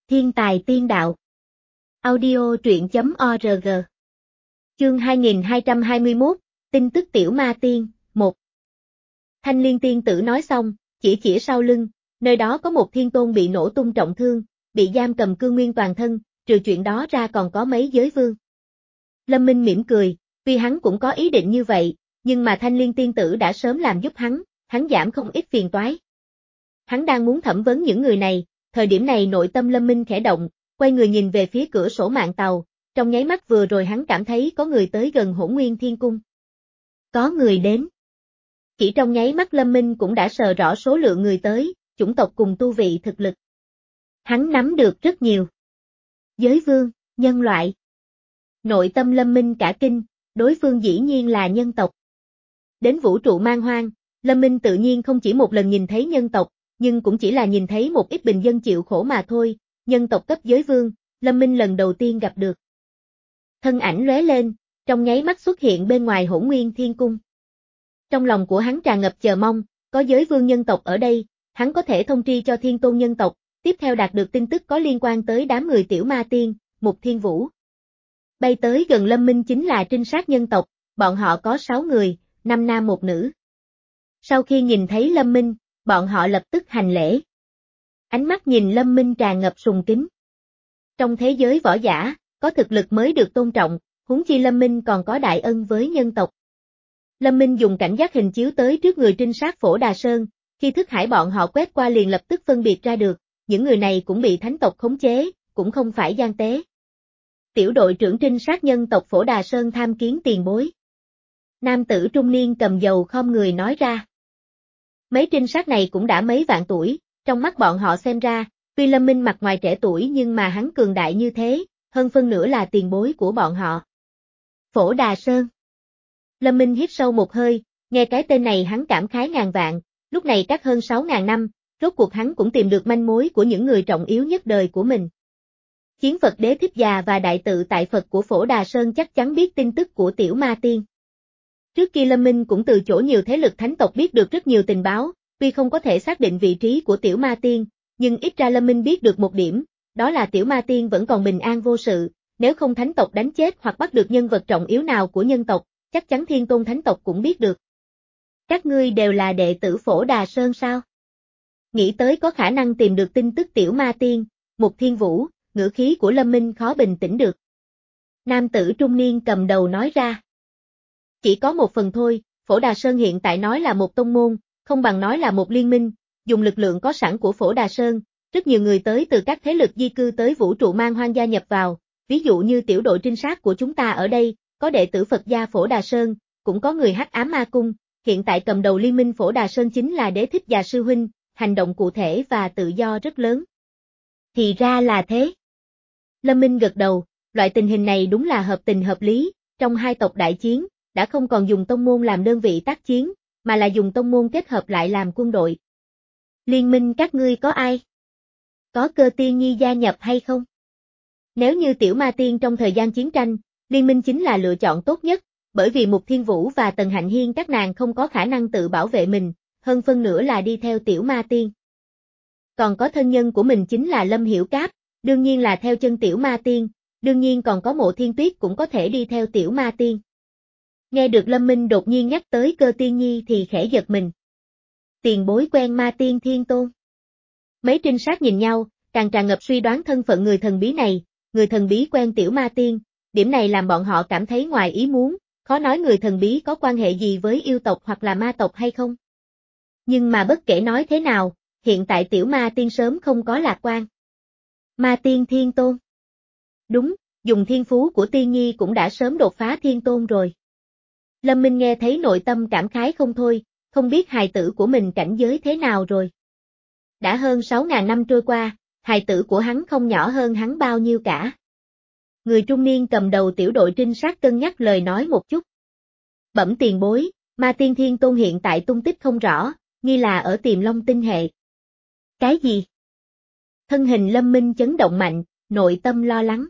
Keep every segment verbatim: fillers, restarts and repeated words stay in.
Thiên tài tiên đạo. Audio truyện chấm org. Chương hai nghìn hai trăm hai mươi mốt, tin tức tiểu ma tiên, một. Thanh Liên tiên tử nói xong, chỉ chỉ sau lưng, nơi đó có một thiên tôn bị nổ tung trọng thương, bị giam cầm cương nguyên toàn thân, trừ chuyện đó ra còn có mấy giới vương. Lâm Minh mỉm cười, vì hắn cũng có ý định như vậy, nhưng mà Thanh Liên tiên tử đã sớm làm giúp hắn, hắn giảm không ít phiền toái. Hắn đang muốn thẩm vấn những người này, thời điểm này nội tâm Lâm Minh khẽ động, quay người nhìn về phía cửa sổ mạng tàu, trong nháy mắt vừa rồi hắn cảm thấy có người tới gần Hỗn Nguyên Thiên Cung. Có người đến. Chỉ trong nháy mắt Lâm Minh cũng đã sờ rõ số lượng người tới, chủng tộc cùng tu vị thực lực. Hắn nắm được rất nhiều. Giới vương, nhân loại. Nội tâm Lâm Minh cả kinh, đối phương dĩ nhiên là nhân tộc. Đến vũ trụ man hoang, Lâm Minh tự nhiên không chỉ một lần nhìn thấy nhân tộc, nhưng cũng chỉ là nhìn thấy một ít bình dân chịu khổ mà thôi, nhân tộc cấp giới vương, Lâm Minh lần đầu tiên gặp được. Thân ảnh lóe lên, trong nháy mắt xuất hiện bên ngoài Hỗn Nguyên Thiên Cung. Trong lòng của hắn tràn ngập chờ mong, có giới vương nhân tộc ở đây, hắn có thể thông tri cho thiên tôn nhân tộc, tiếp theo đạt được tin tức có liên quan tới đám người tiểu ma tiên, Mục Thiên Vũ. Bay tới gần Lâm Minh chính là trinh sát nhân tộc, bọn họ có sáu người, năm nam một nữ. Sau khi nhìn thấy Lâm Minh, bọn họ lập tức hành lễ. Ánh mắt nhìn Lâm Minh tràn ngập sùng kính. Trong thế giới võ giả, có thực lực mới được tôn trọng, huống chi Lâm Minh còn có đại ân với nhân tộc. Lâm Minh dùng cảnh giác hình chiếu tới trước người trinh sát Phổ Đà Sơn, khi thức hải bọn họ quét qua liền lập tức phân biệt ra được, những người này cũng bị thánh tộc khống chế, cũng không phải gian tế. Tiểu đội trưởng trinh sát nhân tộc Phổ Đà Sơn tham kiến tiền bối. Nam tử trung niên cầm dầu khom người nói ra. Mấy trinh sát này cũng đã mấy vạn tuổi, trong mắt bọn họ xem ra, tuy Lâm Minh mặt ngoài trẻ tuổi nhưng mà hắn cường đại như thế, hơn phân nửa là tiền bối của bọn họ. Phổ Đà Sơn. Lâm Minh hít sâu một hơi, nghe cái tên này hắn cảm khái ngàn vạn, lúc này cách hơn sáu ngàn năm, rốt cuộc hắn cũng tìm được manh mối của những người trọng yếu nhất đời của mình. Chiến Phật Đế Thích Già và đại tự tại Phật của Phổ Đà Sơn chắc chắn biết tin tức của tiểu ma tiên. Trước kia Lâm Minh cũng từ chỗ nhiều thế lực thánh tộc biết được rất nhiều tình báo, tuy không có thể xác định vị trí của tiểu ma tiên, nhưng ít ra Lâm Minh biết được một điểm, đó là tiểu ma tiên vẫn còn bình an vô sự, nếu không thánh tộc đánh chết hoặc bắt được nhân vật trọng yếu nào của nhân tộc, chắc chắn thiên tôn thánh tộc cũng biết được. Các ngươi đều là đệ tử Phổ Đà Sơn sao? Nghĩ tới có khả năng tìm được tin tức tiểu ma tiên, Mục Thiên Vũ, ngữ khí của Lâm Minh khó bình tĩnh được. Nam tử trung niên cầm đầu nói ra. Chỉ có một phần thôi, Phổ Đà Sơn hiện tại nói là một tông môn, không bằng nói là một liên minh, dùng lực lượng có sẵn của Phổ Đà Sơn, rất nhiều người tới từ các thế lực di cư tới vũ trụ man hoang gia nhập vào, ví dụ như tiểu đội trinh sát của chúng ta ở đây, có đệ tử Phật gia Phổ Đà Sơn, cũng có người Hắc Ám Ma Cung, hiện tại cầm đầu liên minh Phổ Đà Sơn chính là Đế Thích Già sư huynh, hành động cụ thể và tự do rất lớn. Thì ra là thế. Lâm Minh gật đầu, loại tình hình này đúng là hợp tình hợp lý, trong hai tộc đại chiến, đã không còn dùng tông môn làm đơn vị tác chiến, mà là dùng tông môn kết hợp lại làm quân đội. Liên minh các ngươi có ai? Có Cơ Tiên Nhi gia nhập hay không? Nếu như tiểu ma tiên trong thời gian chiến tranh, liên minh chính là lựa chọn tốt nhất, bởi vì Mục Thiên Vũ và Tần Hạnh Hiên các nàng không có khả năng tự bảo vệ mình, hơn phân nửa là đi theo tiểu ma tiên. Còn có thân nhân của mình chính là Lâm Hiểu Cáp, đương nhiên là theo chân tiểu ma tiên, đương nhiên còn có Mộ Thiên Tuyết cũng có thể đi theo tiểu ma tiên. Nghe được Lâm Minh đột nhiên nhắc tới Cơ Tiên Nhi thì khẽ giật mình. Tiền bối quen ma tiên thiên tôn. Mấy trinh sát nhìn nhau, càng tràn ngập suy đoán thân phận người thần bí này, người thần bí quen tiểu ma tiên, điểm này làm bọn họ cảm thấy ngoài ý muốn, khó nói người thần bí có quan hệ gì với yêu tộc hoặc là ma tộc hay không. Nhưng mà bất kể nói thế nào, hiện tại tiểu ma tiên sớm không có lạc quan. Ma tiên thiên tôn. Đúng, dùng thiên phú của Tiên Nhi cũng đã sớm đột phá thiên tôn rồi. Lâm Minh nghe thấy nội tâm cảm khái không thôi, không biết hài tử của mình cảnh giới thế nào rồi. Đã hơn sáu ngàn năm trôi qua, hài tử của hắn không nhỏ hơn hắn bao nhiêu cả. Người trung niên cầm đầu tiểu đội trinh sát cân nhắc lời nói một chút. Bẩm tiền bối, ma tiên thiên tôn hiện tại tung tích không rõ, nghi là ở Tiềm Long tinh hệ. Cái gì? Thân hình Lâm Minh chấn động mạnh, nội tâm lo lắng.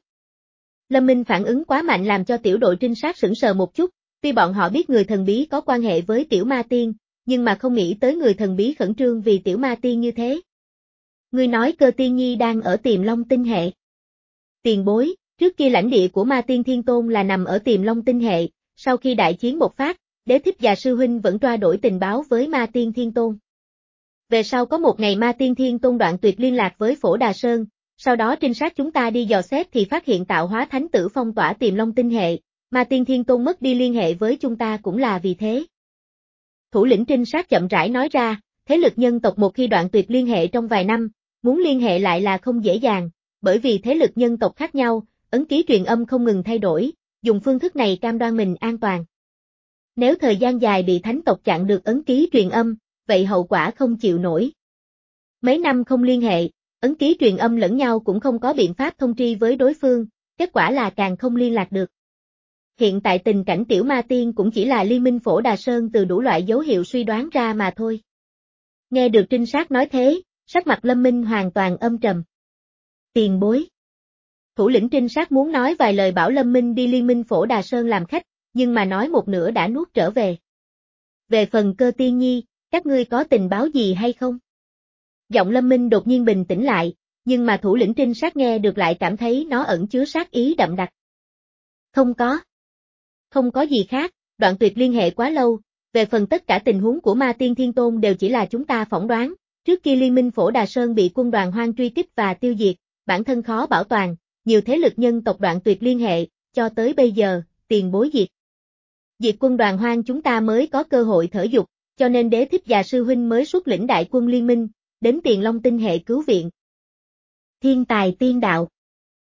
Lâm Minh phản ứng quá mạnh làm cho tiểu đội trinh sát sững sờ một chút, tuy bọn họ biết người thần bí có quan hệ với tiểu ma tiên, nhưng mà không nghĩ tới người thần bí khẩn trương vì tiểu ma tiên như thế. Ngươi nói Cơ Tiên Nhi đang ở Tiềm Long tinh hệ. Tiền bối, trước kia lãnh địa của Ma Tiên Thiên Tôn là nằm ở Tiềm Long tinh hệ, sau khi đại chiến bộc phát, Đế Thích và sư huynh vẫn trao đổi tình báo với Ma Tiên Thiên Tôn. Về sau có một ngày Ma Tiên Thiên Tôn đoạn tuyệt liên lạc với Phổ Đà Sơn, sau đó trinh sát chúng ta đi dò xét thì phát hiện tạo hóa thánh tử phong tỏa Tiềm Long tinh hệ, Ma Tiên Thiên Tôn mất đi liên hệ với chúng ta cũng là vì thế. Thủ lĩnh trinh sát chậm rãi nói ra, thế lực nhân tộc một khi đoạn tuyệt liên hệ trong vài năm, muốn liên hệ lại là không dễ dàng, bởi vì thế lực nhân tộc khác nhau, ấn ký truyền âm không ngừng thay đổi, dùng phương thức này cam đoan mình an toàn. Nếu thời gian dài bị thánh tộc chặn được ấn ký truyền âm, vậy hậu quả không chịu nổi. Mấy năm không liên hệ, ấn ký truyền âm lẫn nhau cũng không có biện pháp thông tri với đối phương, kết quả là càng không liên lạc được. Hiện tại tình cảnh tiểu ma tiên cũng chỉ là liên minh Phổ Đà Sơn từ đủ loại dấu hiệu suy đoán ra mà thôi. Nghe được trinh sát nói thế, sắc mặt Lâm Minh hoàn toàn âm trầm. Tiền bối. Thủ lĩnh trinh sát muốn nói vài lời bảo Lâm Minh đi liên minh Phổ Đà Sơn làm khách, nhưng mà nói một nửa đã nuốt trở về. Về phần Cơ Tiên Nhi, các ngươi có tình báo gì hay không? Giọng Lâm Minh đột nhiên bình tĩnh lại, nhưng mà thủ lĩnh trinh sát nghe được lại cảm thấy nó ẩn chứa sát ý đậm đặc. Không có. Không có gì khác, đoạn tuyệt liên hệ quá lâu, về phần tất cả tình huống của Ma Tiên Thiên Tôn đều chỉ là chúng ta phỏng đoán, trước khi liên minh Phổ Đà Sơn bị quân đoàn hoang truy kích và tiêu diệt, bản thân khó bảo toàn, nhiều thế lực nhân tộc đoạn tuyệt liên hệ, cho tới bây giờ, tiền bối diệt. Diệt quân đoàn hoang chúng ta mới có cơ hội thở dục, cho nên Đế Thích và sư huynh mới xuất lĩnh đại quân liên minh, đến Tiền Long tinh hệ cứu viện. Thiên tài tiên đạo.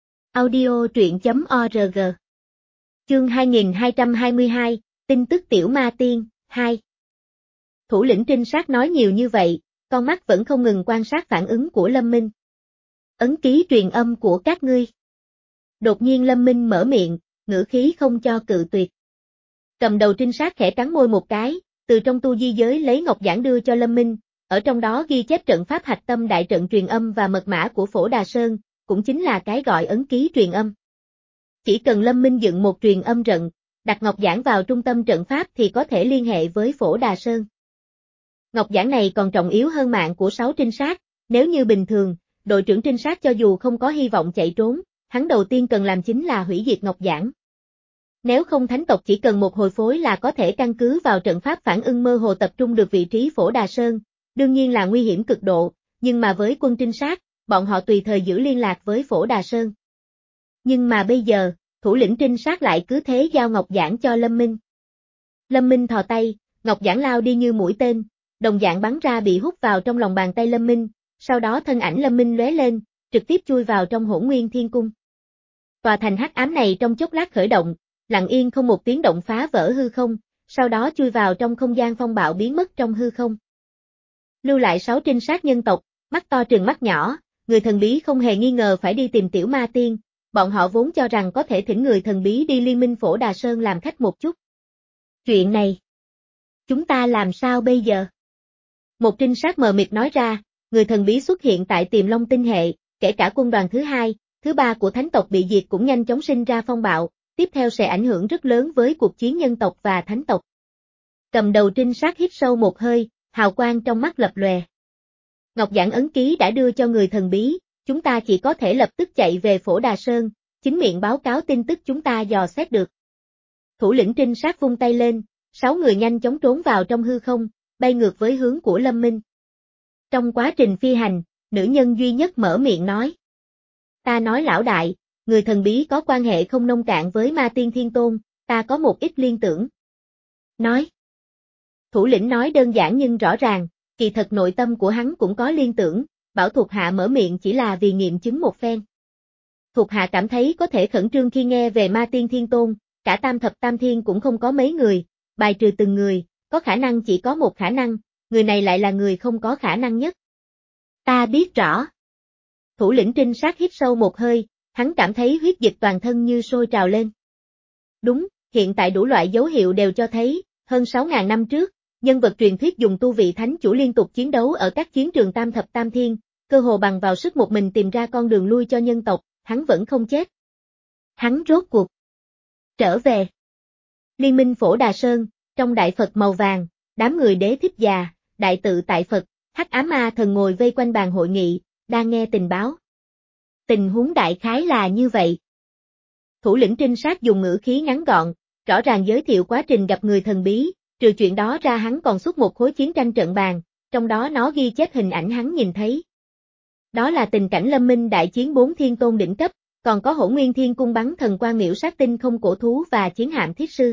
Audio truyện chấm org. Chương hai nghìn hai trăm hai mươi hai, tin tức tiểu ma tiên, hai. Thủ lĩnh trinh sát nói nhiều như vậy, con mắt vẫn không ngừng quan sát phản ứng của Lâm Minh. Ấn ký truyền âm của các ngươi. Đột nhiên Lâm Minh mở miệng, ngữ khí không cho cự tuyệt. Cầm đầu trinh sát khẽ cắn môi một cái, từ trong tu di giới lấy ngọc giản đưa cho Lâm Minh, ở trong đó ghi chép trận pháp hạch tâm đại trận truyền âm và mật mã của Phổ Đà Sơn, cũng chính là cái gọi ấn ký truyền âm. Chỉ cần Lâm Minh dựng một truyền âm trận, đặt ngọc giản vào trung tâm trận pháp thì có thể liên hệ với Phổ Đà Sơn. Ngọc giản này còn trọng yếu hơn mạng của sáu trinh sát, nếu như bình thường, đội trưởng trinh sát cho dù không có hy vọng chạy trốn, hắn đầu tiên cần làm chính là hủy diệt ngọc giản. Nếu không thánh tộc chỉ cần một hồi phối là có thể căn cứ vào trận pháp phản ưng mơ hồ tập trung được vị trí Phổ Đà Sơn, đương nhiên là nguy hiểm cực độ, nhưng mà với quân trinh sát, bọn họ tùy thời giữ liên lạc với Phổ Đà Sơn. Nhưng mà bây giờ, thủ lĩnh trinh sát lại cứ thế giao ngọc giản cho Lâm Minh. Lâm Minh thò tay, ngọc giản lao đi như mũi tên, đồng dạng bắn ra bị hút vào trong lòng bàn tay Lâm Minh, sau đó thân ảnh Lâm Minh lóe lên, trực tiếp chui vào trong Hỗn Nguyên Thiên Cung. Tòa thành hắc ám này trong chốc lát khởi động, lặng yên không một tiếng động phá vỡ hư không, sau đó chui vào trong không gian phong bạo biến mất trong hư không. Lưu lại sáu trinh sát nhân tộc, mắt to trừng mắt nhỏ, người thần bí không hề nghi ngờ phải đi tìm tiểu ma tiên, bọn họ vốn cho rằng có thể thỉnh người thần bí đi liên minh Phổ Đà Sơn làm khách một chút. Chuyện này, chúng ta làm sao bây giờ? Một trinh sát mờ mịt nói ra, người thần bí xuất hiện tại Tiềm Long tinh hệ, kể cả quân đoàn thứ hai, thứ ba của thánh tộc bị diệt cũng nhanh chóng sinh ra phong bạo, tiếp theo sẽ ảnh hưởng rất lớn với cuộc chiến nhân tộc và thánh tộc. Cầm đầu trinh sát hít sâu một hơi, hào quang trong mắt lập lòe. Ngọc giản ấn ký đã đưa cho người thần bí, chúng ta chỉ có thể lập tức chạy về Phổ Đà Sơn, chính miệng báo cáo tin tức chúng ta dò xét được. Thủ lĩnh trinh sát vung tay lên, sáu người nhanh chóng trốn vào trong hư không, bay ngược với hướng của Lâm Minh. Trong quá trình phi hành, nữ nhân duy nhất mở miệng nói. Ta nói lão đại, người thần bí có quan hệ không nông cạn với Ma Tiên Thiên Tôn, ta có một ít liên tưởng. Nói. Thủ lĩnh nói đơn giản nhưng rõ ràng, kỳ thật nội tâm của hắn cũng có liên tưởng, bảo thuộc hạ mở miệng chỉ là vì nghiệm chứng một phen. Thuộc hạ cảm thấy có thể khẩn trương khi nghe về Ma Tiên Thiên Tôn, cả tam thập tam thiên cũng không có mấy người, bài trừ từng người, có khả năng chỉ có một khả năng, người này lại là người không có khả năng nhất. Ta biết rõ. Thủ lĩnh trinh sát hít sâu một hơi, hắn cảm thấy huyết dịch toàn thân như sôi trào lên. Đúng, hiện tại đủ loại dấu hiệu đều cho thấy, hơn sáu ngàn năm trước, nhân vật truyền thuyết dùng tu vị thánh chủ liên tục chiến đấu ở các chiến trường tam thập tam thiên, cơ hồ bằng vào sức một mình tìm ra con đường lui cho nhân tộc, hắn vẫn không chết. Hắn rốt cuộc trở về. Liên minh Phổ Đà Sơn, trong đại Phật màu vàng, đám người Đế Thích già, đại tự tại Phật, Hắc Ám Ma thần ngồi vây quanh bàn hội nghị, đang nghe tình báo. Tình huống đại khái là như vậy. Thủ lĩnh trinh sát dùng ngữ khí ngắn gọn, rõ ràng giới thiệu quá trình gặp người thần bí, trừ chuyện đó ra hắn còn xuất một khối chiến tranh trận bàn, trong đó nó ghi chép hình ảnh hắn nhìn thấy. Đó là tình cảnh Lâm Minh đại chiến bốn thiên tôn đỉnh cấp, còn có Hỗn Nguyên Thiên Cung bắn thần quan miễu sát tinh không cổ thú và chiến hạm thiết sư.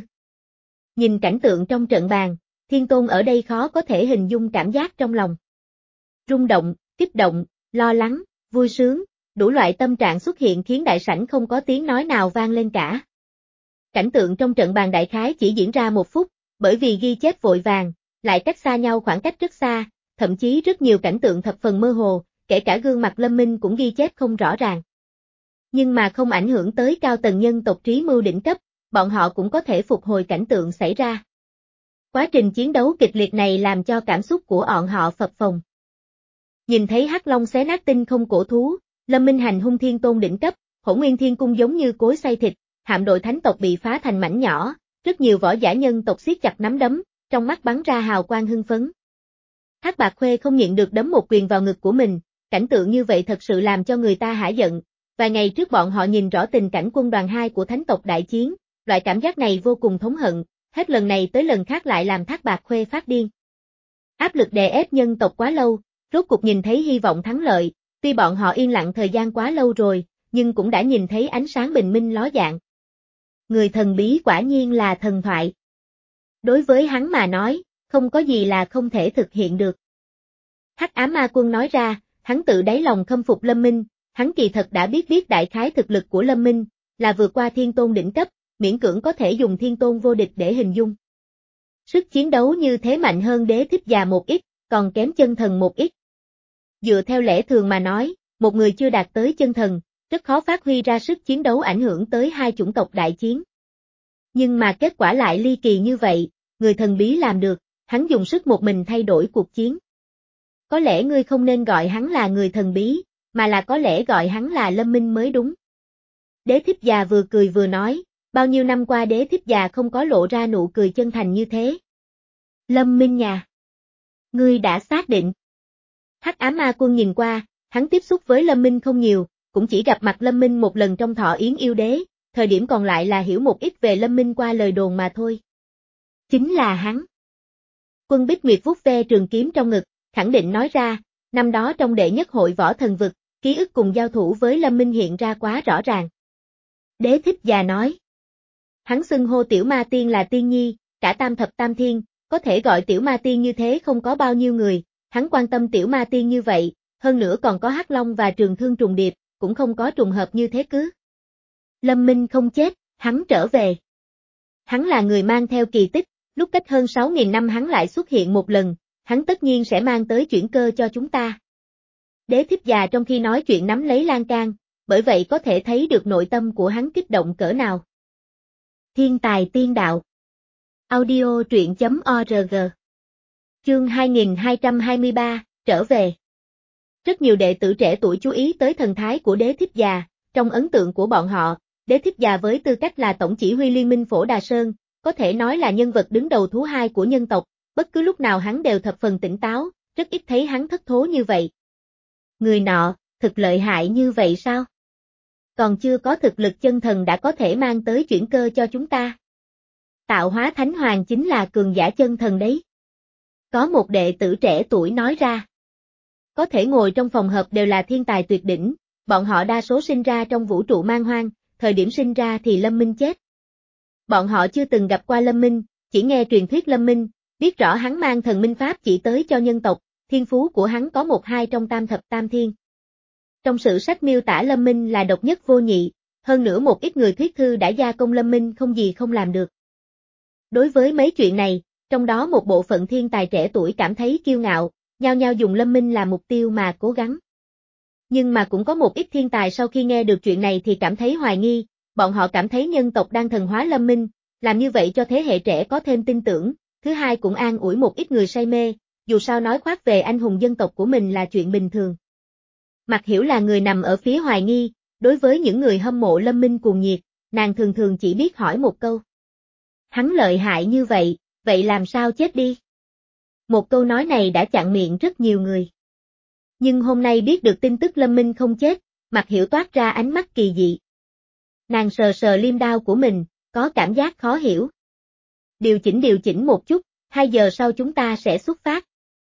Nhìn cảnh tượng trong trận bàn, thiên tôn ở đây khó có thể hình dung cảm giác trong lòng. Rung động, kích động, lo lắng, vui sướng, đủ loại tâm trạng xuất hiện khiến đại sảnh không có tiếng nói nào vang lên cả. Cảnh tượng trong trận bàn đại khái chỉ diễn ra một phút, bởi vì ghi chép vội vàng, lại cách xa nhau khoảng cách rất xa, thậm chí rất nhiều cảnh tượng thập phần mơ hồ, kể cả gương mặt Lâm Minh cũng ghi chép không rõ ràng. Nhưng mà không ảnh hưởng tới cao tầng nhân tộc trí mưu đỉnh cấp, bọn họ cũng có thể phục hồi cảnh tượng xảy ra. Quá trình chiến đấu kịch liệt này làm cho cảm xúc của bọn họ phập phồng. Nhìn thấy Hắc Long xé nát tinh không cổ thú, Lâm Minh hành hung thiên tôn đỉnh cấp, Hỗn Nguyên Thiên Cung giống như cối xay thịt, hạm đội thánh tộc bị phá thành mảnh nhỏ, rất nhiều võ giả nhân tộc siết chặt nắm đấm, trong mắt bắn ra hào quang hưng phấn. Hắc Bạc Khuê không nhịn được đấm một quyền vào ngực của mình, cảnh tượng như vậy thật sự làm cho người ta hả giận. Vài ngày trước bọn họ nhìn rõ tình cảnh quân đoàn hai của thánh tộc đại chiến, loại cảm giác này vô cùng thống hận, hết lần này tới lần khác lại làm Thác Bạc Khuê phát điên. Áp lực đè ép nhân tộc quá lâu, rốt cục nhìn thấy hy vọng thắng lợi, tuy bọn họ yên lặng thời gian quá lâu rồi, nhưng cũng đã nhìn thấy ánh sáng bình minh ló dạng. Người thần bí quả nhiên là thần thoại. Đối với hắn mà nói, không có gì là không thể thực hiện được. Hắc Ám Ma Quân nói ra, hắn tự đáy lòng khâm phục Lâm Minh, hắn kỳ thật đã biết biết đại khái thực lực của Lâm Minh, là vượt qua thiên tôn đỉnh cấp, miễn cưỡng có thể dùng thiên tôn vô địch để hình dung. Sức chiến đấu như thế mạnh hơn Đế Thích Già một ít, còn kém chân thần một ít. Dựa theo lẽ thường mà nói, một người chưa đạt tới chân thần, rất khó phát huy ra sức chiến đấu ảnh hưởng tới hai chủng tộc đại chiến. Nhưng mà kết quả lại ly kỳ như vậy, người thần bí làm được, hắn dùng sức một mình thay đổi cuộc chiến. Có lẽ ngươi không nên gọi hắn là người thần bí, mà là có lẽ gọi hắn là Lâm Minh mới đúng. Đế Thích Già vừa cười vừa nói, bao nhiêu năm qua Đế Thích Già không có lộ ra nụ cười chân thành như thế. Lâm Minh nhà. Ngươi đã xác định. Hắc Ám Ma Quân nhìn qua, hắn tiếp xúc với Lâm Minh không nhiều, cũng chỉ gặp mặt Lâm Minh một lần trong thọ yến yêu đế, thời điểm còn lại là hiểu một ít về Lâm Minh qua lời đồn mà thôi. Chính là hắn. Quân Bích Nguyệt vuốt ve trường kiếm trong ngực, khẳng định nói ra, năm đó trong đệ nhất hội võ thần vực, ký ức cùng giao thủ với Lâm Minh hiện ra quá rõ ràng. Đế Thích Già nói. Hắn xưng hô Tiểu Ma Tiên là Tiên Nhi, cả tam thập tam thiên, có thể gọi Tiểu Ma Tiên như thế không có bao nhiêu người, hắn quan tâm Tiểu Ma Tiên như vậy, hơn nữa còn có Hắc Long và Trường Thương trùng điệp, cũng không có trùng hợp như thế cứ. Lâm Minh không chết, hắn trở về. Hắn là người mang theo kỳ tích, lúc cách hơn sáu nghìn năm hắn lại xuất hiện một lần, hắn tất nhiên sẽ mang tới chuyển cơ cho chúng ta. Đế Thích Già trong khi nói chuyện nắm lấy lan can, bởi vậy có thể thấy được nội tâm của hắn kích động cỡ nào. Thiên tài tiên đạo. Audio truyện chấm org. Chương hai nghìn hai trăm hai mươi ba, trở về. Rất nhiều đệ tử trẻ tuổi chú ý tới thần thái của Đế Thích Già, trong ấn tượng của bọn họ, Đế Thích Già với tư cách là tổng chỉ huy liên minh Phổ Đà Sơn, có thể nói là nhân vật đứng đầu thứ hai của nhân tộc, bất cứ lúc nào hắn đều thập phần tỉnh táo, rất ít thấy hắn thất thố như vậy. Người nọ, thực lợi hại như vậy sao? Còn chưa có thực lực chân thần đã có thể mang tới chuyển cơ cho chúng ta. Tạo Hóa Thánh Hoàng chính là cường giả chân thần đấy. Có một đệ tử trẻ tuổi nói ra. Có thể ngồi trong phòng họp đều là thiên tài tuyệt đỉnh, bọn họ đa số sinh ra trong vũ trụ man hoang, thời điểm sinh ra thì Lâm Minh chết. Bọn họ chưa từng gặp qua Lâm Minh, chỉ nghe truyền thuyết Lâm Minh, biết rõ hắn mang thần minh pháp chỉ tới cho nhân tộc, thiên phú của hắn có một hai trong tam thập tam thiên. Trong sử sách miêu tả Lâm Minh là độc nhất vô nhị, hơn nữa một ít người thuyết thư đã gia công Lâm Minh không gì không làm được. Đối với mấy chuyện này, trong đó một bộ phận thiên tài trẻ tuổi cảm thấy kiêu ngạo, nhao nhao dùng Lâm Minh làm mục tiêu mà cố gắng. Nhưng mà cũng có một ít thiên tài sau khi nghe được chuyện này thì cảm thấy hoài nghi, bọn họ cảm thấy nhân tộc đang thần hóa Lâm Minh, làm như vậy cho thế hệ trẻ có thêm tin tưởng, thứ hai cũng an ủi một ít người say mê, dù sao nói khoác về anh hùng dân tộc của mình là chuyện bình thường. Mặc Hiểu là người nằm ở phía hoài nghi, đối với những người hâm mộ Lâm Minh cuồng nhiệt, nàng thường thường chỉ biết hỏi một câu. Hắn lợi hại như vậy, vậy làm sao chết đi? Một câu nói này đã chặn miệng rất nhiều người. Nhưng hôm nay biết được tin tức Lâm Minh không chết, Mạc Hiểu toát ra ánh mắt kỳ dị. Nàng sờ sờ liêm đao của mình, có cảm giác khó hiểu. Điều chỉnh điều chỉnh một chút, hai giờ sau chúng ta sẽ xuất phát.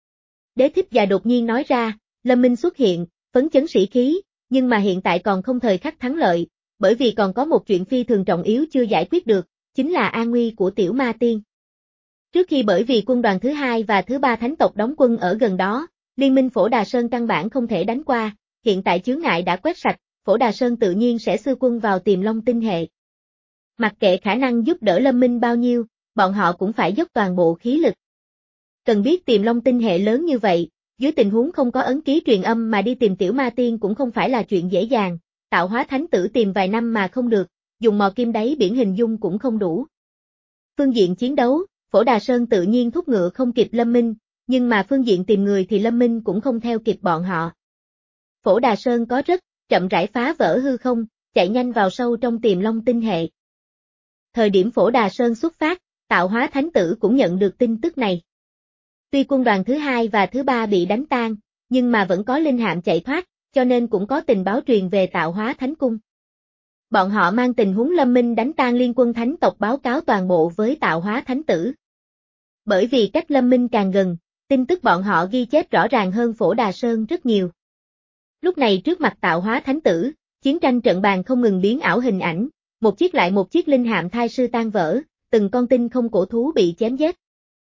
Đế thích già đột nhiên nói ra, Lâm Minh xuất hiện, phấn chấn sĩ khí, nhưng mà hiện tại còn không thời khắc thắng lợi, bởi vì còn có một chuyện phi thường trọng yếu chưa giải quyết được, chính là an nguy của Tiểu Ma Tiên. Trước khi bởi vì quân đoàn thứ hai và thứ ba thánh tộc đóng quân ở gần đó, liên minh Phổ Đà Sơn căn bản không thể đánh qua, hiện tại chướng ngại đã quét sạch, Phổ Đà Sơn tự nhiên sẽ xưa quân vào Tiềm Long tinh hệ. Mặc kệ khả năng giúp đỡ Lâm Minh bao nhiêu, bọn họ cũng phải dốc toàn bộ khí lực. Cần biết Tiềm Long tinh hệ lớn như vậy, dưới tình huống không có ấn ký truyền âm mà đi tìm Tiểu Ma Tiên cũng không phải là chuyện dễ dàng, tạo hóa thánh tử tìm vài năm mà không được, dùng mò kim đáy biển hình dung cũng không đủ. Phương diện chiến đấu, Phổ Đà Sơn tự nhiên thúc ngựa không kịp Lâm Minh, nhưng mà phương diện tìm người thì Lâm Minh cũng không theo kịp bọn họ. Phổ Đà Sơn có rất, chậm rãi phá vỡ hư không, chạy nhanh vào sâu trong Tiềm Long tinh hệ. Thời điểm Phổ Đà Sơn xuất phát, tạo hóa thánh tử cũng nhận được tin tức này. Tuy quân đoàn thứ hai và thứ ba bị đánh tan, nhưng mà vẫn có linh hạm chạy thoát, cho nên cũng có tình báo truyền về tạo hóa thánh cung. Bọn họ mang tình huống Lâm Minh đánh tan liên quân thánh tộc báo cáo toàn bộ với tạo hóa thánh tử. Bởi vì cách Lâm Minh càng gần, tin tức bọn họ ghi chép rõ ràng hơn Phổ Đà Sơn rất nhiều. Lúc này trước mặt tạo hóa thánh tử, chiến tranh trận bàn không ngừng biến ảo hình ảnh, một chiếc lại một chiếc linh hạm thai sư tan vỡ, từng con tinh không cổ thú bị chém giết.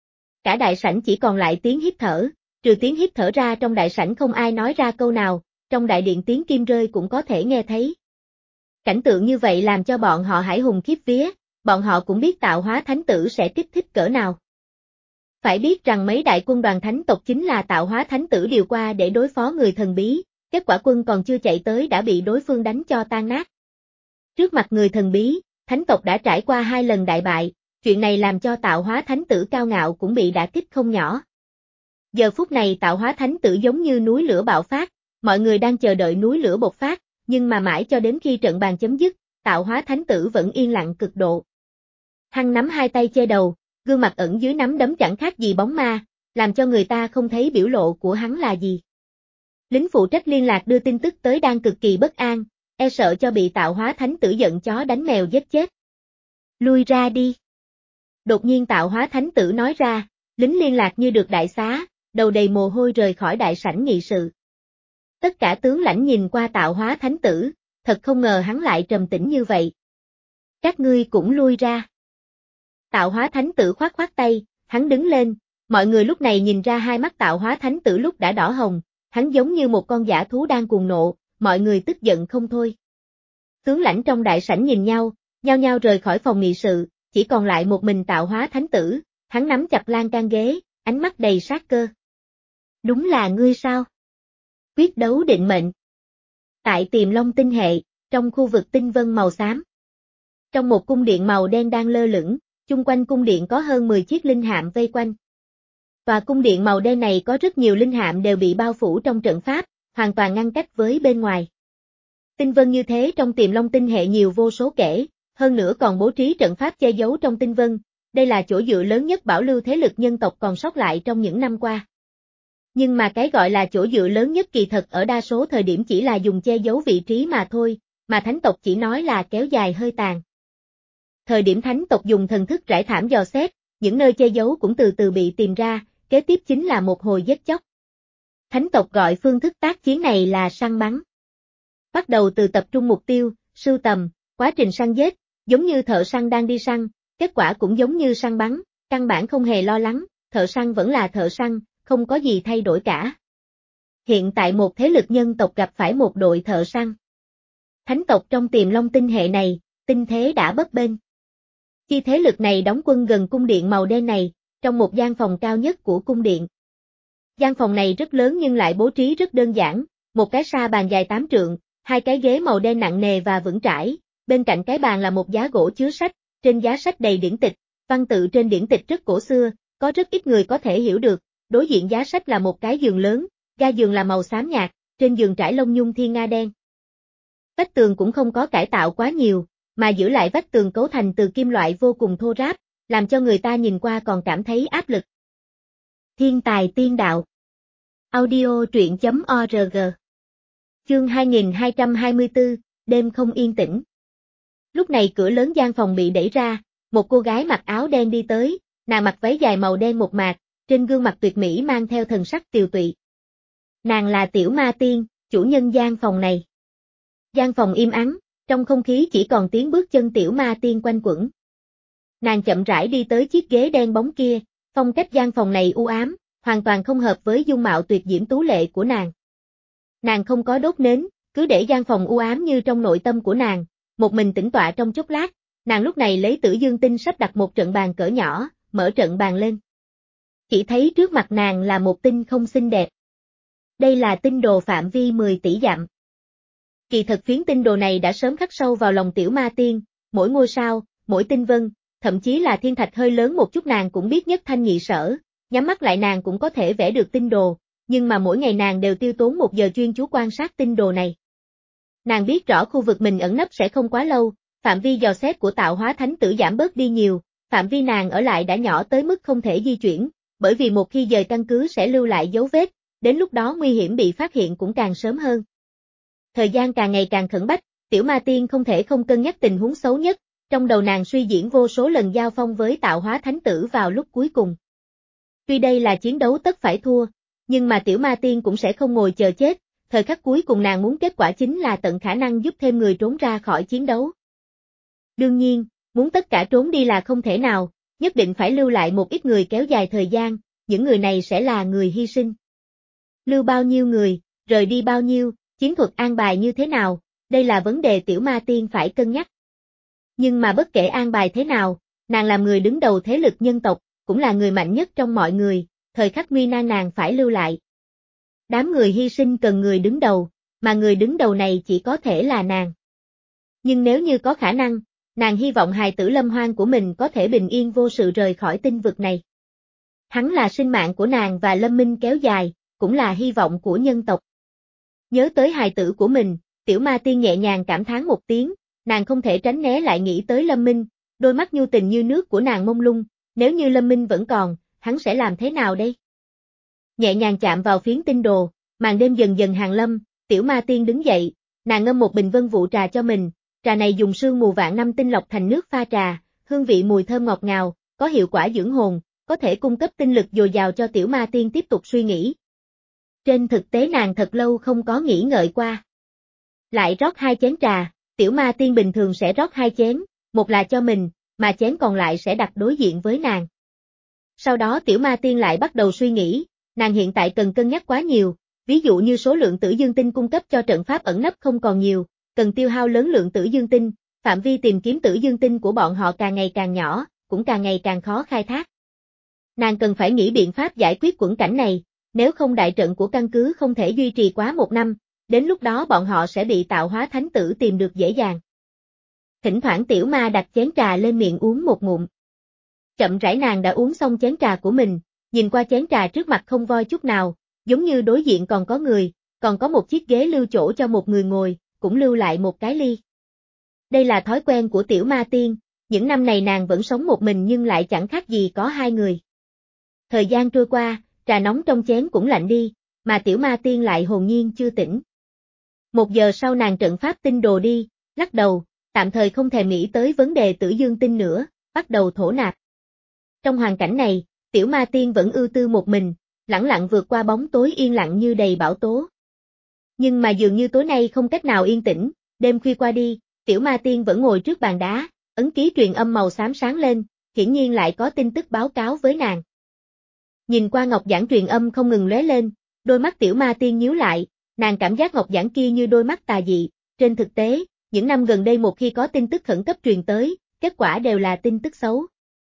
Cả đại sảnh chỉ còn lại tiếng hít thở, trừ tiếng hít thở ra trong đại sảnh không ai nói ra câu nào, trong đại điện tiếng kim rơi cũng có thể nghe thấy. Cảnh tượng như vậy làm cho bọn họ hải hùng khiếp vía, bọn họ cũng biết tạo hóa thánh tử sẽ kích thích cỡ nào. Phải biết rằng mấy đại quân đoàn thánh tộc chính là tạo hóa thánh tử điều qua để đối phó người thần bí, kết quả quân còn chưa chạy tới đã bị đối phương đánh cho tan nát. Trước mặt người thần bí, thánh tộc đã trải qua hai lần đại bại, chuyện này làm cho tạo hóa thánh tử cao ngạo cũng bị đả kích không nhỏ. Giờ phút này tạo hóa thánh tử giống như núi lửa bạo phát, mọi người đang chờ đợi núi lửa bộc phát, nhưng mà mãi cho đến khi trận bàn chấm dứt, tạo hóa thánh tử vẫn yên lặng cực độ. Hắn nắm hai tay che đầu, gương mặt ẩn dưới nắm đấm chẳng khác gì bóng ma, làm cho người ta không thấy biểu lộ của hắn là gì. Lính phụ trách liên lạc đưa tin tức tới đang cực kỳ bất an, e sợ cho bị tạo hóa thánh tử giận chó đánh mèo giết chết. Lui ra đi. Đột nhiên tạo hóa thánh tử nói ra, lính liên lạc như được đại xá, đầu đầy mồ hôi rời khỏi đại sảnh nghị sự. Tất cả tướng lãnh nhìn qua tạo hóa thánh tử, thật không ngờ hắn lại trầm tĩnh như vậy. Các ngươi cũng lui ra. Tạo hóa thánh tử khoát khoát tay, hắn đứng lên, mọi người lúc này nhìn ra hai mắt tạo hóa thánh tử lúc đã đỏ hồng, hắn giống như một con dã thú đang cuồng nộ, mọi người tức giận không thôi. Tướng lãnh trong đại sảnh nhìn nhau, nhao nhao rời khỏi phòng nghị sự, chỉ còn lại một mình tạo hóa thánh tử, hắn nắm chặt lan can ghế, ánh mắt đầy sát cơ. Đúng là ngươi sao? Quyết đấu định mệnh. Tại Tiềm Long tinh hệ, trong khu vực tinh vân màu xám. Trong một cung điện màu đen đang lơ lửng, chung quanh cung điện có hơn mười chiếc linh hạm vây quanh. Và cung điện màu đen này có rất nhiều linh hạm đều bị bao phủ trong trận pháp, hoàn toàn ngăn cách với bên ngoài. Tinh vân như thế trong Tiềm Long tinh hệ nhiều vô số kể, hơn nữa còn bố trí trận pháp che giấu trong tinh vân, đây là chỗ dựa lớn nhất bảo lưu thế lực nhân tộc còn sót lại trong những năm qua. Nhưng mà cái gọi là chỗ dựa lớn nhất kỳ thật ở đa số thời điểm chỉ là dùng che giấu vị trí mà thôi, mà thánh tộc chỉ nói là kéo dài hơi tàn. Thời điểm thánh tộc dùng thần thức rải thảm dò xét, những nơi che giấu cũng từ từ bị tìm ra, kế tiếp chính là một hồi giết chóc. Thánh tộc gọi phương thức tác chiến này là săn bắn. Bắt đầu từ tập trung mục tiêu, sưu tầm, quá trình săn giết, giống như thợ săn đang đi săn, kết quả cũng giống như săn bắn, căn bản không hề lo lắng, thợ săn vẫn là thợ săn, không có gì thay đổi cả. Hiện tại một thế lực nhân tộc gặp phải một đội thợ săn. Thánh tộc trong Tiềm Long tinh hệ này, tinh thế đã bấp bênh. Chi thế lực này đóng quân gần cung điện màu đen này, trong một gian phòng cao nhất của cung điện. Gian phòng này rất lớn nhưng lại bố trí rất đơn giản, một cái sa bàn dài tám trượng, hai cái ghế màu đen nặng nề và vững chãi, bên cạnh cái bàn là một giá gỗ chứa sách, trên giá sách đầy điển tịch, văn tự trên điển tịch rất cổ xưa, có rất ít người có thể hiểu được, đối diện giá sách là một cái giường lớn, ga giường là màu xám nhạt, trên giường trải lông nhung thiên nga đen. Vách tường cũng không có cải tạo quá nhiều, mà giữ lại vách tường cấu thành từ kim loại vô cùng thô ráp, làm cho người ta nhìn qua còn cảm thấy áp lực. Thiên tài tiên đạo. Audio truyện chấm org. Chương hai nghìn hai trăm hai mươi tư, đêm không yên tĩnh. Lúc này cửa lớn gian phòng bị đẩy ra, một cô gái mặc áo đen đi tới, nàng mặc váy dài màu đen mộc mạc, trên gương mặt tuyệt mỹ mang theo thần sắc tiều tụy. Nàng là Tiểu Ma Tiên, chủ nhân gian phòng này. Gian phòng im ắng, trong không khí chỉ còn tiếng bước chân Tiểu Ma Tiên quanh quẩn. Nàng chậm rãi đi tới chiếc ghế đen bóng kia, phong cách gian phòng này u ám, hoàn toàn không hợp với dung mạo tuyệt diễm tú lệ của nàng. Nàng không có đốt nến, cứ để gian phòng u ám như trong nội tâm của nàng, một mình tĩnh tọa trong chốc lát, nàng lúc này lấy Tử Dương Tinh sắp đặt một trận bàn cỡ nhỏ, mở trận bàn lên. Chỉ thấy trước mặt nàng là một tinh không xinh đẹp. Đây là tinh đồ phạm vi mười tỷ dặm. Kỳ thực phiến tinh đồ này đã sớm khắc sâu vào lòng Tiểu Ma Tiên, mỗi ngôi sao, mỗi tinh vân, thậm chí là thiên thạch hơi lớn một chút nàng cũng biết nhất thanh nhị sở, nhắm mắt lại nàng cũng có thể vẽ được tinh đồ, nhưng mà mỗi ngày nàng đều tiêu tốn một giờ chuyên chú quan sát tinh đồ này. Nàng biết rõ khu vực mình ẩn nấp sẽ không quá lâu, phạm vi dò xét của tạo hóa thánh tử giảm bớt đi nhiều, phạm vi nàng ở lại đã nhỏ tới mức không thể di chuyển, bởi vì một khi dời căn cứ sẽ lưu lại dấu vết, đến lúc đó nguy hiểm bị phát hiện cũng càng sớm hơn. Thời gian càng ngày càng khẩn bách, Tiểu Ma Tiên không thể không cân nhắc tình huống xấu nhất, trong đầu nàng suy diễn vô số lần giao phong với tạo hóa thánh tử vào lúc cuối cùng. Tuy đây là chiến đấu tất phải thua, nhưng mà Tiểu Ma Tiên cũng sẽ không ngồi chờ chết, thời khắc cuối cùng nàng muốn kết quả chính là tận khả năng giúp thêm người trốn ra khỏi chiến đấu. Đương nhiên, muốn tất cả trốn đi là không thể nào, nhất định phải lưu lại một ít người kéo dài thời gian, những người này sẽ là người hy sinh. Lưu bao nhiêu người, rời đi bao nhiêu, chiến thuật an bài như thế nào, đây là vấn đề Tiểu Ma Tiên phải cân nhắc. Nhưng mà bất kể an bài thế nào, nàng làm người đứng đầu thế lực nhân tộc, cũng là người mạnh nhất trong mọi người, thời khắc nguy nan nàng phải lưu lại. Đám người hy sinh cần người đứng đầu, mà người đứng đầu này chỉ có thể là nàng. Nhưng nếu như có khả năng, nàng hy vọng hài tử Lâm Hoang của mình có thể bình yên vô sự rời khỏi tinh vực này. Hắn là sinh mạng của nàng và Lâm Minh kéo dài, cũng là hy vọng của nhân tộc. Nhớ tới hài tử của mình, Tiểu Ma Tiên nhẹ nhàng cảm thán một tiếng, nàng không thể tránh né lại nghĩ tới Lâm Minh, đôi mắt nhu tình như nước của nàng mông lung, nếu như Lâm Minh vẫn còn, hắn sẽ làm thế nào đây? Nhẹ nhàng chạm vào phiến tinh đồ, màn đêm dần dần hàng lâm, Tiểu Ma Tiên đứng dậy, nàng ngâm một bình vân vụ trà cho mình, trà này dùng sương mù vạn năm tinh lọc thành nước pha trà, hương vị mùi thơm ngọt ngào, có hiệu quả dưỡng hồn, có thể cung cấp tinh lực dồi dào cho Tiểu Ma Tiên tiếp tục suy nghĩ. Trên thực tế nàng thật lâu không có nghĩ ngợi qua. Lại rót hai chén trà, Tiểu Ma Tiên bình thường sẽ rót hai chén, một là cho mình, mà chén còn lại sẽ đặt đối diện với nàng. Sau đó Tiểu Ma Tiên lại bắt đầu suy nghĩ, nàng hiện tại cần cân nhắc quá nhiều, ví dụ như số lượng Tử Dương Tinh cung cấp cho trận pháp ẩn nấp không còn nhiều, cần tiêu hao lớn lượng Tử Dương Tinh, phạm vi tìm kiếm Tử Dương Tinh của bọn họ càng ngày càng nhỏ, cũng càng ngày càng khó khai thác. Nàng cần phải nghĩ biện pháp giải quyết quẫn cảnh này, nếu không đại trận của căn cứ không thể duy trì quá một năm, đến lúc đó bọn họ sẽ bị tạo hóa thánh tử tìm được dễ dàng. Thỉnh thoảng Tiểu Ma đặt chén trà lên miệng uống một ngụm. Chậm rãi nàng đã uống xong chén trà của mình, nhìn qua chén trà trước mặt không voi chút nào, giống như đối diện còn có người, còn có một chiếc ghế lưu chỗ cho một người ngồi, cũng lưu lại một cái ly. Đây là thói quen của Tiểu Ma Tiên, những năm này nàng vẫn sống một mình nhưng lại chẳng khác gì có hai người. Thời gian trôi qua, trà nóng trong chén cũng lạnh đi, mà Tiểu Ma Tiên lại hồn nhiên chưa tỉnh. Một giờ sau nàng trận pháp tinh đồ đi, lắc đầu, tạm thời không thèm nghĩ tới vấn đề Tử Dương Tinh nữa, bắt đầu thổ nạp. Trong hoàn cảnh này, Tiểu Ma Tiên vẫn ưu tư một mình, lẳng lặng vượt qua bóng tối yên lặng như đầy bão tố. Nhưng mà dường như tối nay không cách nào yên tĩnh, đêm khuya qua đi, Tiểu Ma Tiên vẫn ngồi trước bàn đá, ấn ký truyền âm màu xám sáng lên, hiển nhiên lại có tin tức báo cáo với nàng. Nhìn qua ngọc giản truyền âm không ngừng lóe lên, đôi mắt Tiểu Ma Tiên nhíu lại, nàng cảm giác ngọc giản kia như đôi mắt tà dị, trên thực tế, những năm gần đây một khi có tin tức khẩn cấp truyền tới, kết quả đều là tin tức xấu.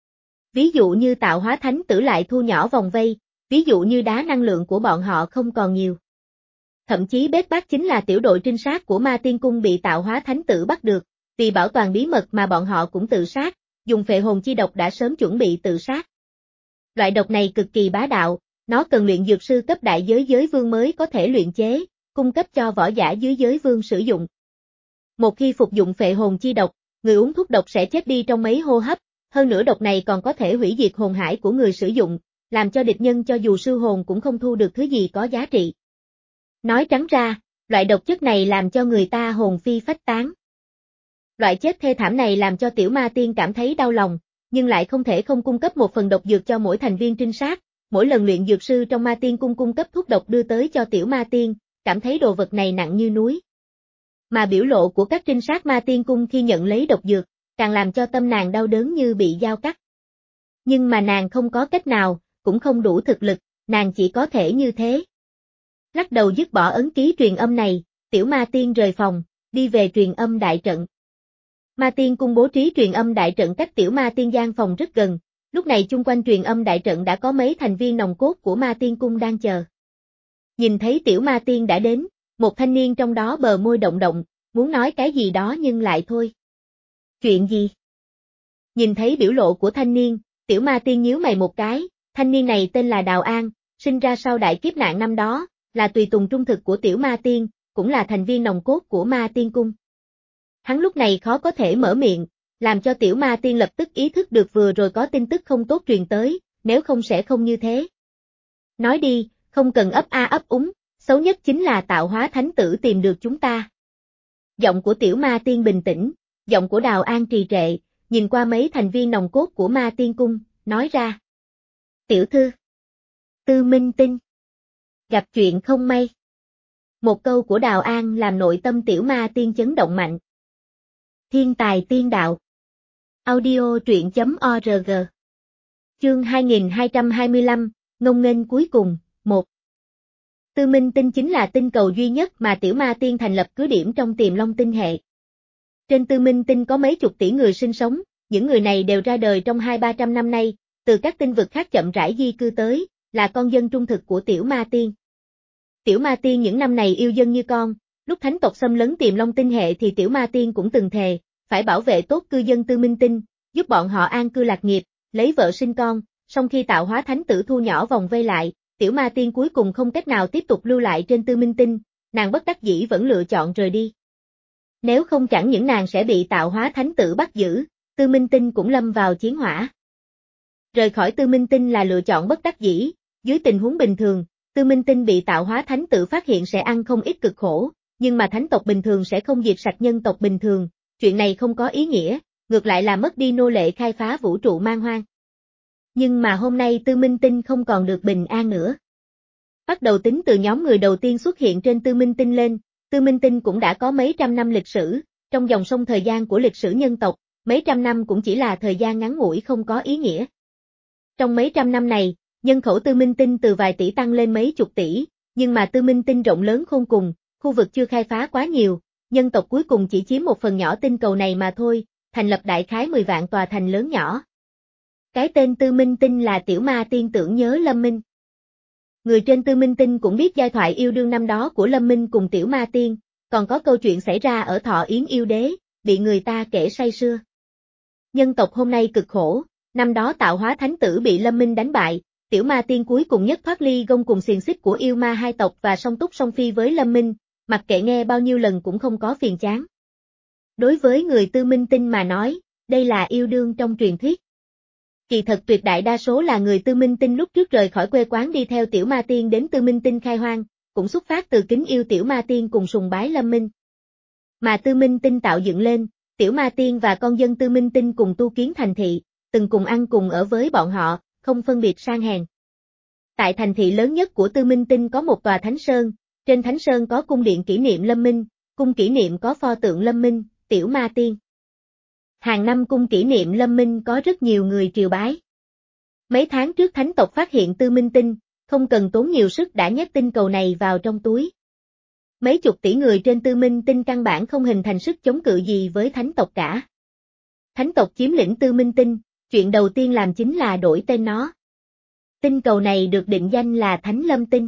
Ví dụ như tạo hóa thánh tử lại thu nhỏ vòng vây, ví dụ như đá năng lượng của bọn họ không còn nhiều. Thậm chí bết bát chính là tiểu đội trinh sát của Ma Tiên Cung bị tạo hóa thánh tử bắt được, vì bảo toàn bí mật mà bọn họ cũng tự sát, dùng phệ hồn chi độc đã sớm chuẩn bị tự sát. Loại độc này cực kỳ bá đạo, nó cần luyện dược sư cấp đại giới giới vương mới có thể luyện chế, cung cấp cho võ giả dưới giới vương sử dụng. Một khi phục dụng phệ hồn chi độc, người uống thuốc độc sẽ chết đi trong mấy hô hấp, hơn nữa độc này còn có thể hủy diệt hồn hải của người sử dụng, làm cho địch nhân cho dù sư hồn cũng không thu được thứ gì có giá trị. Nói trắng ra, loại độc chất này làm cho người ta hồn phi phách tán. Loại chết thê thảm này làm cho Tiểu Ma Tiên cảm thấy đau lòng, nhưng lại không thể không cung cấp một phần độc dược cho mỗi thành viên trinh sát. Mỗi lần luyện dược sư trong Ma Tiên cung cung cấp thuốc độc đưa tới cho Tiểu Ma Tiên, cảm thấy đồ vật này nặng như núi. Mà biểu lộ của các trinh sát Ma Tiên cung khi nhận lấy độc dược, càng làm cho tâm nàng đau đớn như bị dao cắt. Nhưng mà nàng không có cách nào, cũng không đủ thực lực, nàng chỉ có thể như thế. Lắc đầu dứt bỏ ấn ký truyền âm này, Tiểu Ma Tiên rời phòng, đi về truyền âm đại trận. Ma Tiên cung bố trí truyền âm đại trận cách Tiểu Ma Tiên gian phòng rất gần, lúc này chung quanh truyền âm đại trận đã có mấy thành viên nòng cốt của Ma Tiên cung đang chờ. Nhìn thấy Tiểu Ma Tiên đã đến, một thanh niên trong đó bờ môi động động, muốn nói cái gì đó nhưng lại thôi. Chuyện gì? Nhìn thấy biểu lộ của thanh niên, Tiểu Ma Tiên nhíu mày một cái, thanh niên này tên là Đào An, sinh ra sau đại kiếp nạn năm đó, là tùy tùng trung thực của Tiểu Ma Tiên, cũng là thành viên nòng cốt của Ma Tiên cung. Hắn lúc này khó có thể mở miệng, làm cho Tiểu Ma Tiên lập tức ý thức được vừa rồi có tin tức không tốt truyền tới, nếu không sẽ không như thế. Nói đi, không cần ấp a ấp úng, xấu nhất chính là tạo hóa thánh tử tìm được chúng ta. Giọng của Tiểu Ma Tiên bình tĩnh, giọng của Đào An trì trệ, nhìn qua mấy thành viên nòng cốt của Ma Tiên cung, nói ra. Tiểu thư. Tư Minh Tinh. Gặp chuyện không may. Một câu của Đào An làm nội tâm Tiểu Ma Tiên chấn động mạnh. Thiên tài tiên đạo. Audio truyện chấm org. Chương hai nghìn hai trăm hai mươi lăm, ngông nghênh cuối cùng, một. Tư Minh Tinh chính là tinh cầu duy nhất mà Tiểu Ma Tiên thành lập cứ điểm trong Tiềm Long tinh hệ. Trên Tư Minh Tinh có mấy chục tỷ người sinh sống, những người này đều ra đời trong hai ba trăm năm nay, từ các tinh vực khác chậm rãi di cư tới, là con dân trung thực của Tiểu Ma Tiên. Tiểu Ma Tiên những năm này yêu dân như con, lúc thánh tộc xâm lấn Tiềm Long tinh hệ thì Tiểu Ma Tiên cũng từng thề, phải bảo vệ tốt cư dân Tư Minh Tinh, giúp bọn họ an cư lạc nghiệp, lấy vợ sinh con, song khi tạo hóa thánh tử thu nhỏ vòng vây lại, Tiểu Ma Tiên cuối cùng không cách nào tiếp tục lưu lại trên Tư Minh Tinh, nàng bất đắc dĩ vẫn lựa chọn rời đi. Nếu không chẳng những nàng sẽ bị tạo hóa thánh tử bắt giữ, Tư Minh Tinh cũng lâm vào chiến hỏa. Rời khỏi Tư Minh Tinh là lựa chọn bất đắc dĩ, dưới tình huống bình thường, Tư Minh Tinh bị tạo hóa thánh tử phát hiện sẽ ăn không ít cực khổ, nhưng mà thánh tộc bình thường sẽ không diệt sạch nhân tộc bình thường, chuyện này không có ý nghĩa, ngược lại là mất đi nô lệ khai phá vũ trụ man hoang. Nhưng mà hôm nay Tư Minh Tinh không còn được bình an nữa. Bắt đầu tính từ nhóm người đầu tiên xuất hiện trên Tư Minh Tinh lên, Tư Minh Tinh cũng đã có mấy trăm năm lịch sử, trong dòng sông thời gian của lịch sử nhân tộc, mấy trăm năm cũng chỉ là thời gian ngắn ngủi không có ý nghĩa. Trong mấy trăm năm này, nhân khẩu Tư Minh Tinh từ vài tỷ tăng lên mấy chục tỷ, nhưng mà Tư Minh Tinh rộng lớn khôn cùng, khu vực chưa khai phá quá nhiều, nhân tộc cuối cùng chỉ chiếm một phần nhỏ tinh cầu này mà thôi, thành lập đại khái mười vạn tòa thành lớn nhỏ. Cái tên Tư Minh Tinh là Tiểu Ma Tiên tưởng nhớ Lâm Minh. Người trên Tư Minh Tinh cũng biết giai thoại yêu đương năm đó của Lâm Minh cùng Tiểu Ma Tiên, còn có câu chuyện xảy ra ở Thọ Yến yêu đế, bị người ta kể say sưa. Nhân tộc hôm nay cực khổ, năm đó tạo hóa thánh tử bị Lâm Minh đánh bại, Tiểu Ma Tiên cuối cùng nhất thoát ly gông cùng xiềng xích của yêu ma hai tộc và song túc song phi với Lâm Minh, mặc kệ nghe bao nhiêu lần cũng không có phiền chán. Đối với người Tư Minh Tinh mà nói, đây là yêu đương trong truyền thuyết. Kỳ thật tuyệt đại đa số là người Tư Minh Tinh lúc trước rời khỏi quê quán đi theo Tiểu Ma Tiên đến Tư Minh Tinh khai hoang, cũng xuất phát từ kính yêu Tiểu Ma Tiên cùng sùng bái Lâm Minh. Mà Tư Minh Tinh tạo dựng lên, Tiểu Ma Tiên và con dân Tư Minh Tinh cùng tu kiến thành thị, từng cùng ăn cùng ở với bọn họ, không phân biệt sang hèn. Tại thành thị lớn nhất của Tư Minh Tinh có một tòa Thánh Sơn, trên Thánh Sơn có cung điện kỷ niệm Lâm Minh, cung kỷ niệm có pho tượng Lâm Minh, Tiểu Ma Tiên. Hàng năm cung kỷ niệm Lâm Minh có rất nhiều người triều bái. Mấy tháng trước thánh tộc phát hiện Tư Minh Tinh, không cần tốn nhiều sức đã nhét tinh cầu này vào trong túi. Mấy chục tỷ người trên Tư Minh Tinh căn bản không hình thành sức chống cự gì với thánh tộc cả. Thánh tộc chiếm lĩnh Tư Minh Tinh, chuyện đầu tiên làm chính là đổi tên nó. Tinh cầu này được định danh là Thánh Lâm Tinh.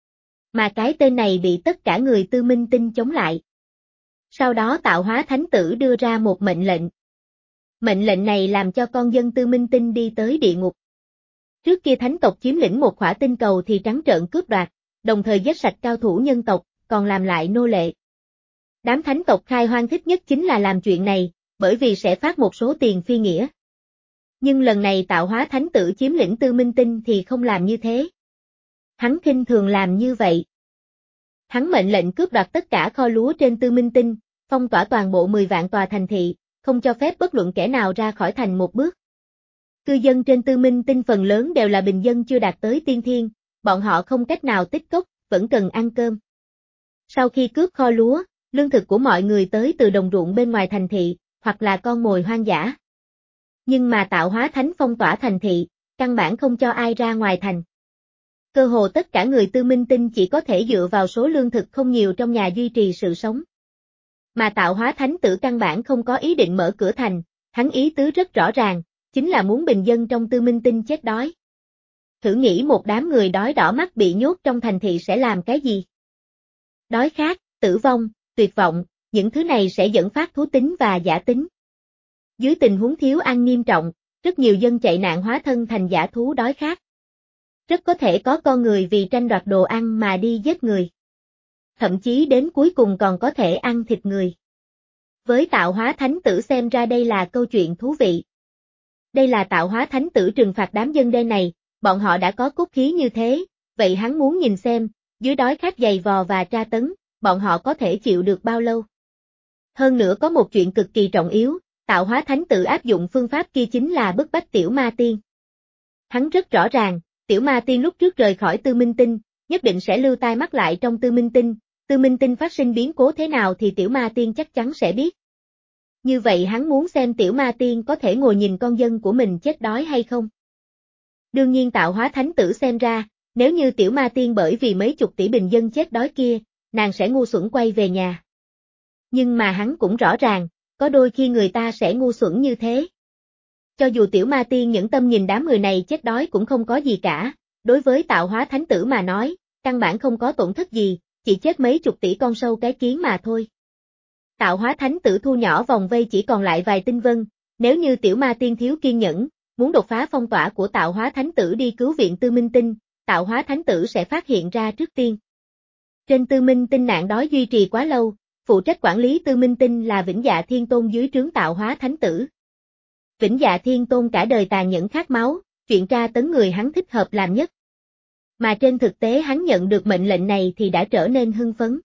Mà cái tên này bị tất cả người Tư Minh Tinh chống lại. Sau đó tạo hóa thánh tử đưa ra một mệnh lệnh. Mệnh lệnh này làm cho con dân Tư Minh Tinh đi tới địa ngục. Trước kia thánh tộc chiếm lĩnh một khỏa tinh cầu thì trắng trợn cướp đoạt, đồng thời giết sạch cao thủ nhân tộc, còn làm lại nô lệ. Đám thánh tộc khai hoang thích nhất chính là làm chuyện này, bởi vì sẽ phát một số tiền phi nghĩa. Nhưng lần này Tạo Hóa Thánh Tử chiếm lĩnh Tư Minh Tinh thì không làm như thế. Hắn khinh thường làm như vậy. Hắn mệnh lệnh cướp đoạt tất cả kho lúa trên Tư Minh Tinh, phong tỏa toàn bộ mười vạn tòa thành thị, không cho phép bất luận kẻ nào ra khỏi thành một bước. Cư dân trên Tư Minh Tinh phần lớn đều là bình dân chưa đạt tới tiên thiên, bọn họ không cách nào tích cốc, vẫn cần ăn cơm. Sau khi cướp kho lúa, lương thực của mọi người tới từ đồng ruộng bên ngoài thành thị, hoặc là con mồi hoang dã. Nhưng mà Tạo Hóa Thánh phong tỏa thành thị, căn bản không cho ai ra ngoài thành. Cơ hồ tất cả người Tư Minh Tinh chỉ có thể dựa vào số lương thực không nhiều trong nhà duy trì sự sống. Mà Tạo Hóa Thánh Tử căn bản không có ý định mở cửa thành, hắn ý tứ rất rõ ràng, chính là muốn bình dân trong Tư Minh Tinh chết đói. Thử nghĩ một đám người đói đỏ mắt bị nhốt trong thành thị sẽ làm cái gì? Đói khát, tử vong, tuyệt vọng, những thứ này sẽ dẫn phát thú tính và giả tính. Dưới tình huống thiếu ăn nghiêm trọng, rất nhiều dân chạy nạn hóa thân thành giả thú đói khát. Rất có thể có con người vì tranh đoạt đồ ăn mà đi giết người. Thậm chí đến cuối cùng còn có thể ăn thịt người. Với Tạo Hóa Thánh Tử xem ra đây là câu chuyện thú vị. Đây là Tạo Hóa Thánh Tử trừng phạt đám dân đê này, bọn họ đã có cốt khí như thế, vậy hắn muốn nhìn xem, dưới đói khát dày vò và tra tấn, bọn họ có thể chịu được bao lâu. Hơn nữa có một chuyện cực kỳ trọng yếu, Tạo Hóa Thánh Tử áp dụng phương pháp kia chính là bức bách Tiểu Ma Tiên. Hắn rất rõ ràng, Tiểu Ma Tiên lúc trước rời khỏi Tư Minh Tinh, nhất định sẽ lưu tai mắt lại trong Tư Minh Tinh, Tư Minh Tinh phát sinh biến cố thế nào thì Tiểu Ma Tiên chắc chắn sẽ biết. Như vậy hắn muốn xem Tiểu Ma Tiên có thể ngồi nhìn con dân của mình chết đói hay không. Đương nhiên Tạo Hóa Thánh Tử xem ra, nếu như Tiểu Ma Tiên bởi vì mấy chục tỷ bình dân chết đói kia, nàng sẽ ngu xuẩn quay về nhà. Nhưng mà hắn cũng rõ ràng, có đôi khi người ta sẽ ngu xuẩn như thế. Cho dù Tiểu Ma Tiên nhẫn tâm nhìn đám người này chết đói cũng không có gì cả, đối với Tạo Hóa Thánh Tử mà nói, căn bản không có tổn thất gì, chỉ chết mấy chục tỷ con sâu cái kiến mà thôi. Tạo Hóa Thánh Tử thu nhỏ vòng vây chỉ còn lại vài tinh vân, nếu như Tiểu Ma Tiên thiếu kiên nhẫn, muốn đột phá phong tỏa của Tạo Hóa Thánh Tử đi cứu viện Tư Minh Tinh, Tạo Hóa Thánh Tử sẽ phát hiện ra trước tiên. Trên Tư Minh Tinh nạn đói duy trì quá lâu, phụ trách quản lý Tư Minh Tinh là Vĩnh Dạ Thiên Tôn dưới trướng Tạo Hóa Thánh Tử. Vĩnh Dạ Thiên Tôn cả đời tàn nhẫn khát máu, chuyện tra tấn người hắn thích hợp làm nhất. Mà trên thực tế hắn nhận được mệnh lệnh này thì đã trở nên hưng phấn.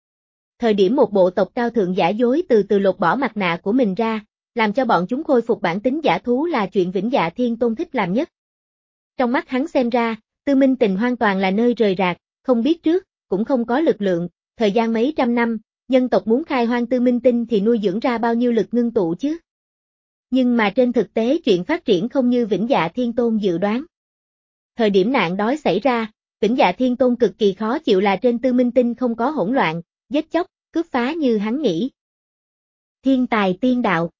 Thời điểm một bộ tộc cao thượng giả dối từ từ lột bỏ mặt nạ của mình ra, làm cho bọn chúng khôi phục bản tính giả thú là chuyện Vĩnh Dạ Thiên Tôn thích làm nhất. Trong mắt hắn xem ra, Tư Minh Tinh hoàn toàn là nơi rời rạc, không biết trước, cũng không có lực lượng, thời gian mấy trăm năm, nhân tộc muốn khai hoang Tư Minh Tinh thì nuôi dưỡng ra bao nhiêu lực ngưng tụ chứ. Nhưng mà trên thực tế chuyện phát triển không như Vĩnh Dạ Thiên Tôn dự đoán. Thời điểm nạn đói xảy ra, Vĩnh Dạ Thiên Tôn cực kỳ khó chịu là trên Tư Minh Tinh không có hỗn loạn, giết chóc, cướp phá như hắn nghĩ. Thiên tài tiên đạo.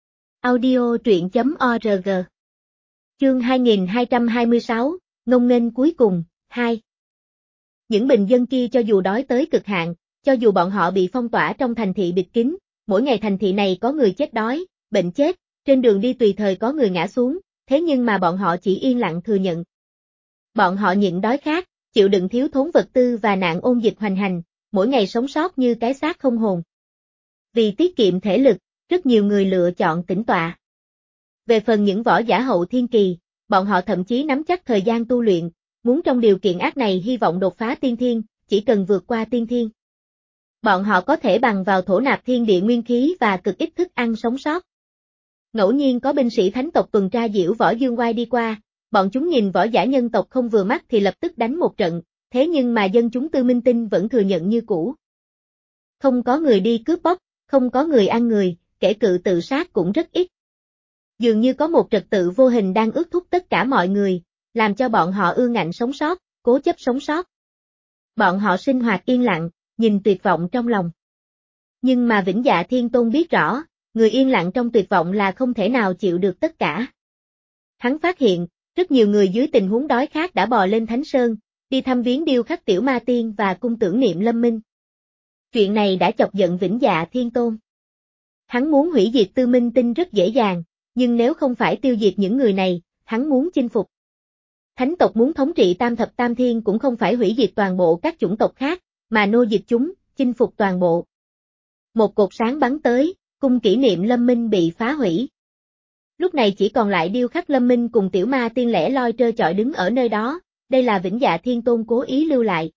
Audio truyện chấm org. Chương hai nghìn hai trăm hai mươi sáu, ngông nghênh cuối cùng, hai. Những bình dân kia cho dù đói tới cực hạn, cho dù bọn họ bị phong tỏa trong thành thị bịt kín, mỗi ngày thành thị này có người chết đói, bệnh chết, trên đường đi tùy thời có người ngã xuống, thế nhưng mà bọn họ chỉ yên lặng thừa nhận. Bọn họ nhịn đói khát, chịu đựng thiếu thốn vật tư và nạn ôn dịch hoành hành, mỗi ngày sống sót như cái xác không hồn. Vì tiết kiệm thể lực, rất nhiều người lựa chọn tĩnh tọa. Về phần những võ giả hậu thiên kỳ, bọn họ thậm chí nắm chắc thời gian tu luyện, muốn trong điều kiện ác này hy vọng đột phá tiên thiên, chỉ cần vượt qua tiên thiên. Bọn họ có thể bằng vào thổ nạp thiên địa nguyên khí và cực ít thức ăn sống sót. Ngẫu nhiên có binh sĩ thánh tộc tuần tra diễu võ dương oai đi qua, bọn chúng nhìn võ giả nhân tộc không vừa mắt thì lập tức đánh một trận, thế nhưng mà dân chúng Tư Minh Tinh vẫn thừa nhận như cũ. Không có người đi cướp bóc, không có người ăn người, kẻ cự tự sát cũng rất ít. Dường như có một trật tự vô hình đang ước thúc tất cả mọi người, làm cho bọn họ ương ngạnh sống sót, cố chấp sống sót. Bọn họ sinh hoạt yên lặng, nhìn tuyệt vọng trong lòng. Nhưng mà Vĩnh Dạ Thiên Tôn biết rõ, người yên lặng trong tuyệt vọng là không thể nào chịu được tất cả. Hắn phát hiện, rất nhiều người dưới tình huống đói khát đã bò lên Thánh Sơn, đi thăm viếng điêu khắc Tiểu Ma Tiên và cung tưởng niệm Lâm Minh. Chuyện này đã chọc giận Vĩnh Dạ Thiên Tôn. Hắn muốn hủy diệt Tư Minh Tinh rất dễ dàng, nhưng nếu không phải tiêu diệt những người này, hắn muốn chinh phục. Thánh tộc muốn thống trị Tam Thập Tam Thiên cũng không phải hủy diệt toàn bộ các chủng tộc khác, mà nô dịch chúng, chinh phục toàn bộ. Một cột sáng bắn tới, cung kỷ niệm Lâm Minh bị phá hủy. Lúc này chỉ còn lại Điêu Khắc Lâm Minh cùng Tiểu Ma Tiên lẻ loi trơ trọi đứng ở nơi đó, đây là Vĩnh Dạ Thiên Tôn cố ý lưu lại.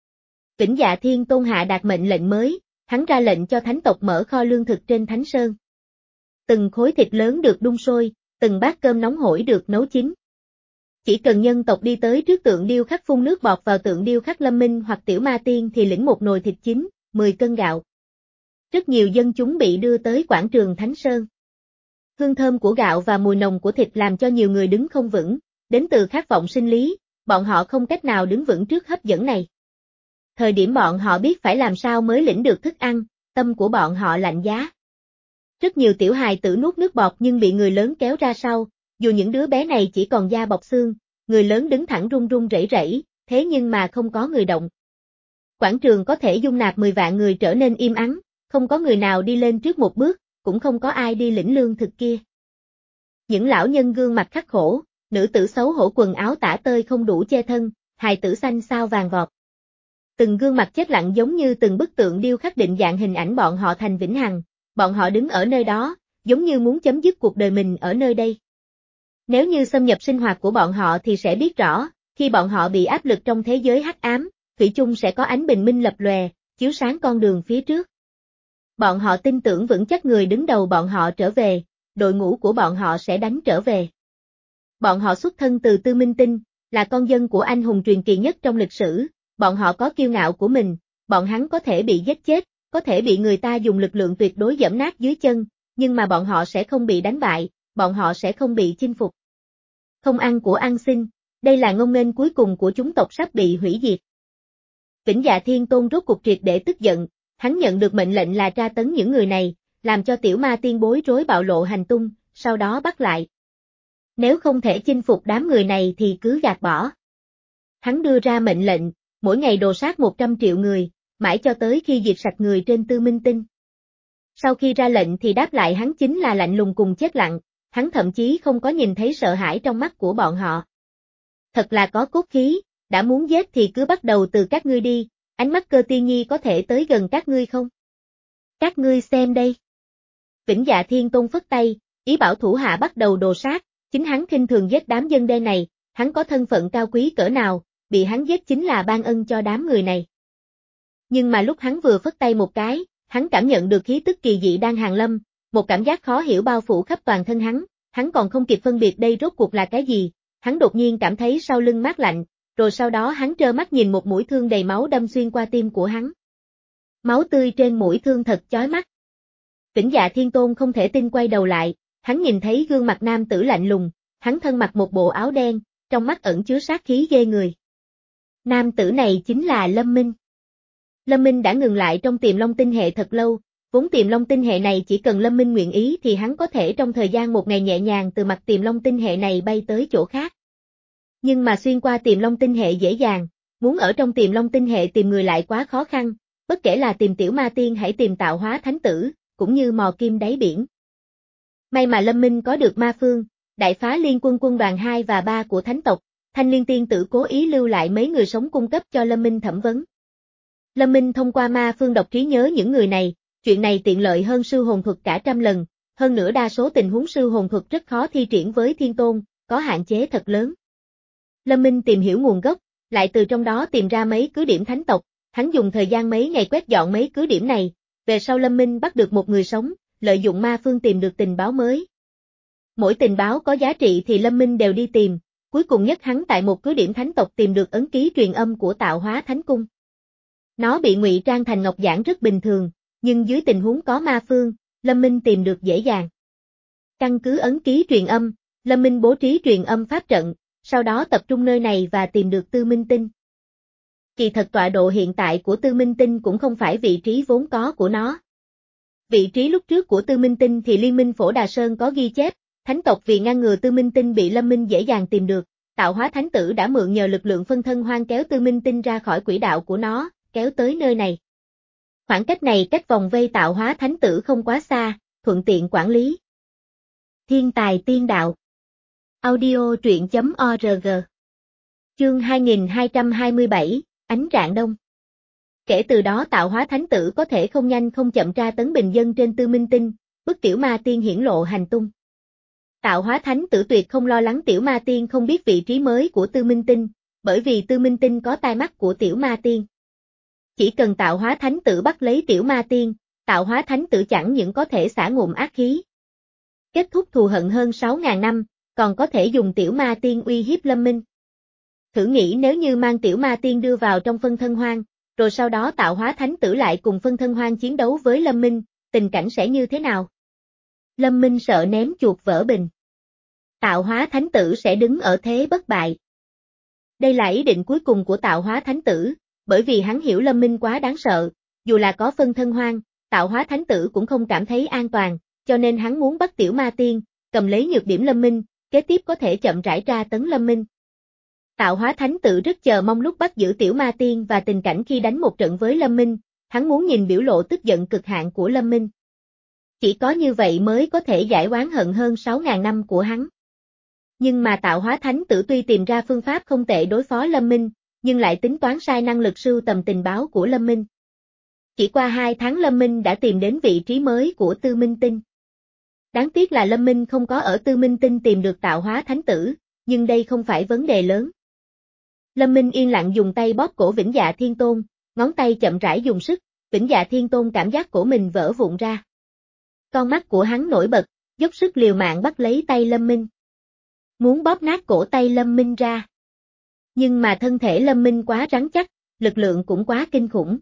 Vĩnh Dạ Thiên Tôn hạ đạt mệnh lệnh mới, hắn ra lệnh cho thánh tộc mở kho lương thực trên Thánh Sơn. Từng khối thịt lớn được đun sôi, từng bát cơm nóng hổi được nấu chín. Chỉ cần nhân tộc đi tới trước tượng điêu khắc phun nước bọt vào tượng điêu khắc Lâm Minh hoặc Tiểu Ma Tiên thì lĩnh một nồi thịt chín, mười cân gạo. Rất nhiều dân chúng bị đưa tới quảng trường Thánh Sơn. Hương thơm của gạo và mùi nồng của thịt làm cho nhiều người đứng không vững, đến từ khát vọng sinh lý, bọn họ không cách nào đứng vững trước hấp dẫn này. Thời điểm bọn họ biết phải làm sao mới lĩnh được thức ăn, tâm của bọn họ lạnh giá. Rất nhiều tiểu hài tử nuốt nước bọt nhưng bị người lớn kéo ra sau, dù những đứa bé này chỉ còn da bọc xương, người lớn đứng thẳng run run rẩy rẩy, thế nhưng mà không có người động. Quảng trường có thể dung nạp mười vạn người trở nên im ắng, không có người nào đi lên trước một bước, cũng không có ai đi lĩnh lương thực kia. Những lão nhân gương mặt khắc khổ, nữ tử xấu hổ quần áo tả tơi không đủ che thân, hài tử xanh xao vàng vọt. Từng gương mặt chết lặng giống như từng bức tượng điêu khắc định dạng hình ảnh bọn họ thành vĩnh hằng, bọn họ đứng ở nơi đó, giống như muốn chấm dứt cuộc đời mình ở nơi đây. Nếu như xâm nhập sinh hoạt của bọn họ thì sẽ biết rõ, khi bọn họ bị áp lực trong thế giới hắc ám, thủy chung sẽ có ánh bình minh lập lòe, chiếu sáng con đường phía trước. Bọn họ tin tưởng vững chắc người đứng đầu bọn họ trở về, đội ngũ của bọn họ sẽ đánh trở về. Bọn họ xuất thân từ Tư Minh Tinh, là con dân của anh hùng truyền kỳ nhất trong lịch sử, bọn họ có kiêu ngạo của mình, bọn hắn có thể bị giết chết, có thể bị người ta dùng lực lượng tuyệt đối giẫm nát dưới chân, nhưng mà bọn họ sẽ không bị đánh bại, bọn họ sẽ không bị chinh phục. Không ăn của ăn xin, đây là ngông nghênh cuối cùng của chúng tộc sắp bị hủy diệt. Vĩnh Dạ Thiên Tôn rốt cục triệt để tức giận, hắn nhận được mệnh lệnh là tra tấn những người này, làm cho Tiểu Ma Tiên bối rối bạo lộ hành tung, sau đó bắt lại. Nếu không thể chinh phục đám người này thì cứ gạt bỏ. Hắn đưa ra mệnh lệnh, mỗi ngày đồ sát một trăm triệu người, mãi cho tới khi diệt sạch người trên Tư Minh Tinh. Sau khi ra lệnh thì đáp lại hắn chính là lạnh lùng cùng chết lặng, hắn thậm chí không có nhìn thấy sợ hãi trong mắt của bọn họ. Thật là có cốt khí, đã muốn giết thì cứ bắt đầu từ các ngươi đi, ánh mắt Cơ Tiên Nhi có thể tới gần các ngươi không? Các ngươi xem đây. Vĩnh Dạ Thiên Tôn phất tay, ý bảo thủ hạ bắt đầu đồ sát, chính hắn khinh thường giết đám dân đen này, hắn có thân phận cao quý cỡ nào, bị hắn giết chính là ban ân cho đám người này. Nhưng mà lúc hắn vừa phất tay một cái, hắn cảm nhận được khí tức kỳ dị đang hàng lâm, một cảm giác khó hiểu bao phủ khắp toàn thân hắn, hắn còn không kịp phân biệt đây rốt cuộc là cái gì, hắn đột nhiên cảm thấy sau lưng mát lạnh, rồi sau đó hắn trơ mắt nhìn một mũi thương đầy máu đâm xuyên qua tim của hắn. Máu tươi trên mũi thương thật chói mắt. Vĩnh Dạ Thiên Tôn không thể tin quay đầu lại, hắn nhìn thấy gương mặt nam tử lạnh lùng, hắn thân mặc một bộ áo đen, trong mắt ẩn chứa sát khí ghê người. Nam tử này chính là Lâm Minh. Lâm Minh đã ngừng lại trong Tiềm Long Tinh hệ thật lâu, vốn Tiềm Long Tinh hệ này chỉ cần Lâm Minh nguyện ý thì hắn có thể trong thời gian một ngày nhẹ nhàng từ mặt Tiềm Long Tinh hệ này bay tới chỗ khác. Nhưng mà xuyên qua Tiềm Long Tinh hệ dễ dàng, muốn ở trong Tiềm Long Tinh hệ tìm người lại quá khó khăn, bất kể là tìm Tiểu Ma Tiên hãy tìm Tạo Hóa Thánh Tử, cũng như mò kim đáy biển. May mà Lâm Minh có được Ma Phương, Đại Phá Liên Quân quân đoàn hai và ba của Thánh tộc, Thanh Liên Tiên Tử cố ý lưu lại mấy người sống cung cấp cho Lâm Minh thẩm vấn. Lâm Minh thông qua Ma Phương đọc trí nhớ những người này, chuyện này tiện lợi hơn sư hồn thuật cả trăm lần, hơn nữa đa số tình huống sư hồn thuật rất khó thi triển với Thiên Tôn, có hạn chế thật lớn. Lâm Minh tìm hiểu nguồn gốc, lại từ trong đó tìm ra mấy cứ điểm thánh tộc, hắn dùng thời gian mấy ngày quét dọn mấy cứ điểm này, về sau Lâm Minh bắt được một người sống, lợi dụng Ma Phương tìm được tình báo mới. Mỗi tình báo có giá trị thì Lâm Minh đều đi tìm, cuối cùng nhất hắn tại một cứ điểm thánh tộc tìm được ấn ký truyền âm của Tạo Hóa Thánh Cung. Nó bị ngụy trang thành ngọc giản rất bình thường, nhưng dưới tình huống có Ma Phương, Lâm Minh tìm được dễ dàng. Căn cứ ấn ký truyền âm, Lâm Minh bố trí truyền âm pháp trận, sau đó tập trung nơi này và tìm được Tư Minh Tinh. Kỳ thật tọa độ hiện tại của Tư Minh Tinh cũng không phải vị trí vốn có của nó. Vị trí lúc trước của Tư Minh Tinh thì Liên minh Phổ Đà Sơn có ghi chép, thánh tộc vì ngăn ngừa Tư Minh Tinh bị Lâm Minh dễ dàng tìm được, Tạo Hóa Thánh Tử đã mượn nhờ lực lượng phân thân hoang kéo Tư Minh Tinh ra khỏi quỹ đạo của nó, kéo tới nơi này. Khoảng cách này cách vòng vây Tạo Hóa Thánh Tử không quá xa, thuận tiện quản lý. Thiên tài tiên đạo. Audio truyện chấm org. Chương hai nghìn hai trăm hai mươi bảy, Ánh Rạng Đông. Kể từ đó Tạo Hóa Thánh Tử có thể không nhanh không chậm tra tấn bình dân trên Tư Minh Tinh, bức Tiểu Ma Tiên hiển lộ hành tung. Tạo hóa thánh tử tuyệt không lo lắng tiểu ma tiên không biết vị trí mới của Tư Minh Tinh, bởi vì Tư Minh Tinh có tai mắt của tiểu ma tiên. Chỉ cần tạo hóa thánh tử bắt lấy tiểu ma tiên, tạo hóa thánh tử chẳng những có thể xả ngụm ác khí, kết thúc thù hận hơn sáu ngàn năm, còn có thể dùng tiểu ma tiên uy hiếp Lâm Minh. Thử nghĩ nếu như mang tiểu ma tiên đưa vào trong phân thân hoang, rồi sau đó tạo hóa thánh tử lại cùng phân thân hoang chiến đấu với Lâm Minh, tình cảnh sẽ như thế nào? Lâm Minh sợ ném chuột vỡ bình. Tạo hóa thánh tử sẽ đứng ở thế bất bại. Đây là ý định cuối cùng của tạo hóa thánh tử, bởi vì hắn hiểu Lâm Minh quá đáng sợ, dù là có phân thân hoang, tạo hóa thánh tử cũng không cảm thấy an toàn, cho nên hắn muốn bắt tiểu ma tiên, cầm lấy nhược điểm Lâm Minh, kế tiếp có thể chậm rãi tra tấn Lâm Minh. Tạo hóa thánh tử rất chờ mong lúc bắt giữ tiểu ma tiên và tình cảnh khi đánh một trận với Lâm Minh, hắn muốn nhìn biểu lộ tức giận cực hạn của Lâm Minh. Chỉ có như vậy mới có thể giải oán hận hơn sáu ngàn năm của hắn. Nhưng mà tạo hóa thánh tử tuy tìm ra phương pháp không tệ đối phó Lâm Minh, nhưng lại tính toán sai năng lực sưu tầm tình báo của Lâm Minh. Chỉ qua hai tháng Lâm Minh đã tìm đến vị trí mới của Tư Minh Tinh. Đáng tiếc là Lâm Minh không có ở Tư Minh Tinh tìm được tạo hóa thánh tử, nhưng đây không phải vấn đề lớn. Lâm Minh yên lặng dùng tay bóp cổ Vĩnh Dạ Thiên Tôn, ngón tay chậm rãi dùng sức, Vĩnh Dạ Thiên Tôn cảm giác cổ mình vỡ vụn ra. Con mắt của hắn nổi bật, dốc sức liều mạng bắt lấy tay Lâm Minh. Muốn bóp nát cổ tay Lâm Minh ra. Nhưng mà thân thể Lâm Minh quá rắn chắc, lực lượng cũng quá kinh khủng.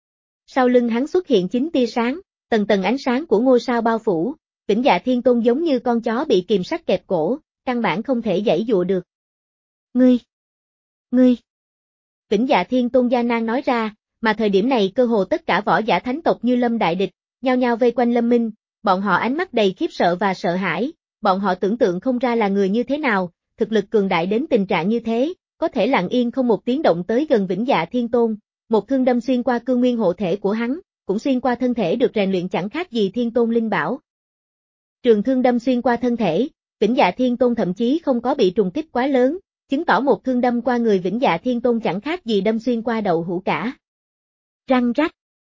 Sau lưng hắn xuất hiện chín tia sáng, tầng tầng ánh sáng của ngôi sao bao phủ, Vĩnh Dạ Thiên Tôn giống như con chó bị kìm sắt kẹp cổ, căn bản không thể giãy dụa được. Ngươi! Ngươi! Vĩnh Dạ Thiên Tôn gian nan nói ra, mà thời điểm này cơ hồ tất cả võ giả thánh tộc như Lâm đại địch, nhao nhao vây quanh Lâm Minh, bọn họ ánh mắt đầy khiếp sợ và sợ hãi, bọn họ tưởng tượng không ra là người như thế nào, thực lực cường đại đến tình trạng như thế, có thể lặng yên không một tiếng động tới gần Vĩnh Dạ Thiên Tôn, một thương đâm xuyên qua cương nguyên hộ thể của hắn, cũng xuyên qua thân thể được rèn luyện chẳng khác gì Thiên Tôn linh bảo. Trường thương đâm xuyên qua thân thể, Vĩnh Dạ Thiên Tôn thậm chí không có bị trùng kích quá lớn, chứng tỏ một thương đâm qua người Vĩnh Dạ Thiên Tôn chẳng khác gì đâm xuyên qua đậu hũ cả. Răng rắc.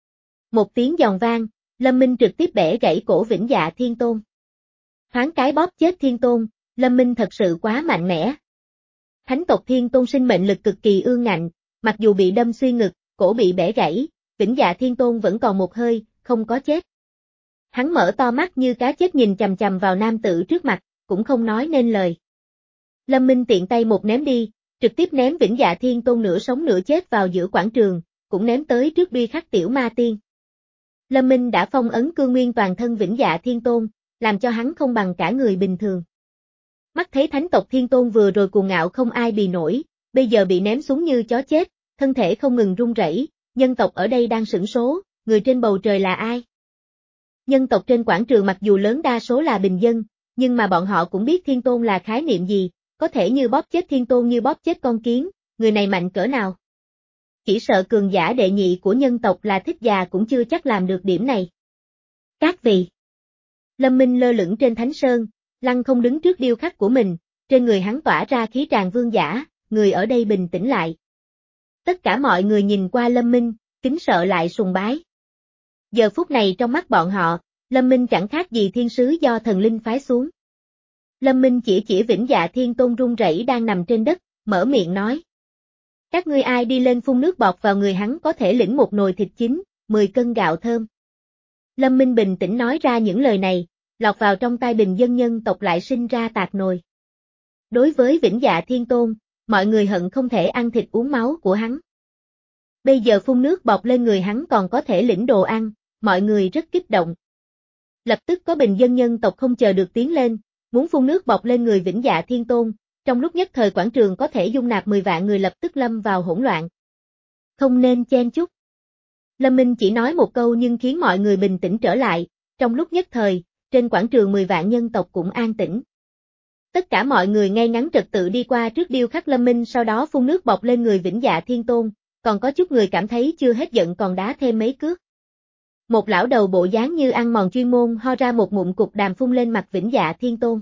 Một tiếng giòn vang, Lâm Minh trực tiếp bẻ gãy cổ Vĩnh Dạ Thiên Tôn. Thoáng cái bóp chết Thiên Tôn, Lâm Minh thật sự quá mạnh mẽ. Thánh tộc Thiên Tôn sinh mệnh lực cực kỳ ương ngạnh, mặc dù bị đâm xuyên ngực, cổ bị bẻ gãy, Vĩnh Dạ Thiên Tôn vẫn còn một hơi, không có chết. Hắn mở to mắt như cá chết nhìn chằm chằm vào nam tử trước mặt, cũng không nói nên lời. Lâm Minh tiện tay một ném đi, trực tiếp ném Vĩnh Dạ Thiên Tôn nửa sống nửa chết vào giữa quảng trường, cũng ném tới trước bi khắc tiểu ma tiên. Lâm Minh đã phong ấn cương nguyên toàn thân Vĩnh Dạ Thiên Tôn, làm cho hắn không bằng cả người bình thường. Mắt thấy thánh tộc Thiên Tôn vừa rồi cuồng ngạo không ai bì nổi, bây giờ bị ném xuống như chó chết, thân thể không ngừng run rẩy, nhân tộc ở đây đang sửng số, người trên bầu trời là ai? Nhân tộc trên quảng trường mặc dù lớn đa số là bình dân, nhưng mà bọn họ cũng biết Thiên Tôn là khái niệm gì, có thể như bóp chết Thiên Tôn như bóp chết con kiến, người này mạnh cỡ nào? Chỉ sợ cường giả đệ nhị của nhân tộc là Thích Già cũng chưa chắc làm được điểm này. Các vị. Lâm Minh lơ lửng trên Thánh Sơn, lăng không đứng trước điêu khắc của mình, trên người hắn tỏa ra khí tràn vương giả, người ở đây bình tĩnh lại. Tất cả mọi người nhìn qua Lâm Minh, kính sợ lại sùng bái. Giờ phút này trong mắt bọn họ, Lâm Minh chẳng khác gì thiên sứ do thần linh phái xuống. Lâm Minh chỉ chỉ Vĩnh Dạ Thiên Tôn run rẩy đang nằm trên đất, mở miệng nói. Các ngươi ai đi lên phun nước bọt vào người hắn có thể lĩnh một nồi thịt chín, mười cân gạo thơm. Lâm Minh bình tĩnh nói ra những lời này, lọt vào trong tai bình dân nhân tộc lại sinh ra tạc nồi. Đối với Vĩnh Dạ Thiên Tôn, mọi người hận không thể ăn thịt uống máu của hắn. Bây giờ phun nước bọt lên người hắn còn có thể lĩnh đồ ăn, mọi người rất kích động. Lập tức có bình dân nhân tộc không chờ được tiến lên, muốn phun nước bọt lên người Vĩnh Dạ Thiên Tôn, trong lúc nhất thời quảng trường có thể dung nạp mười vạn người lập tức lâm vào hỗn loạn. Không nên chen chúc. Lâm Minh chỉ nói một câu nhưng khiến mọi người bình tĩnh trở lại, trong lúc nhất thời, trên quảng trường mười vạn nhân tộc cũng an tĩnh. Tất cả mọi người ngay ngắn trật tự đi qua trước điêu khắc Lâm Minh sau đó phun nước bọt lên người Vĩnh Dạ Thiên Tôn, còn có chút người cảm thấy chưa hết giận còn đá thêm mấy cước. Một lão đầu bộ dáng như ăn mòn chuyên môn ho ra một ngụm cục đàm phun lên mặt Vĩnh Dạ Thiên Tôn.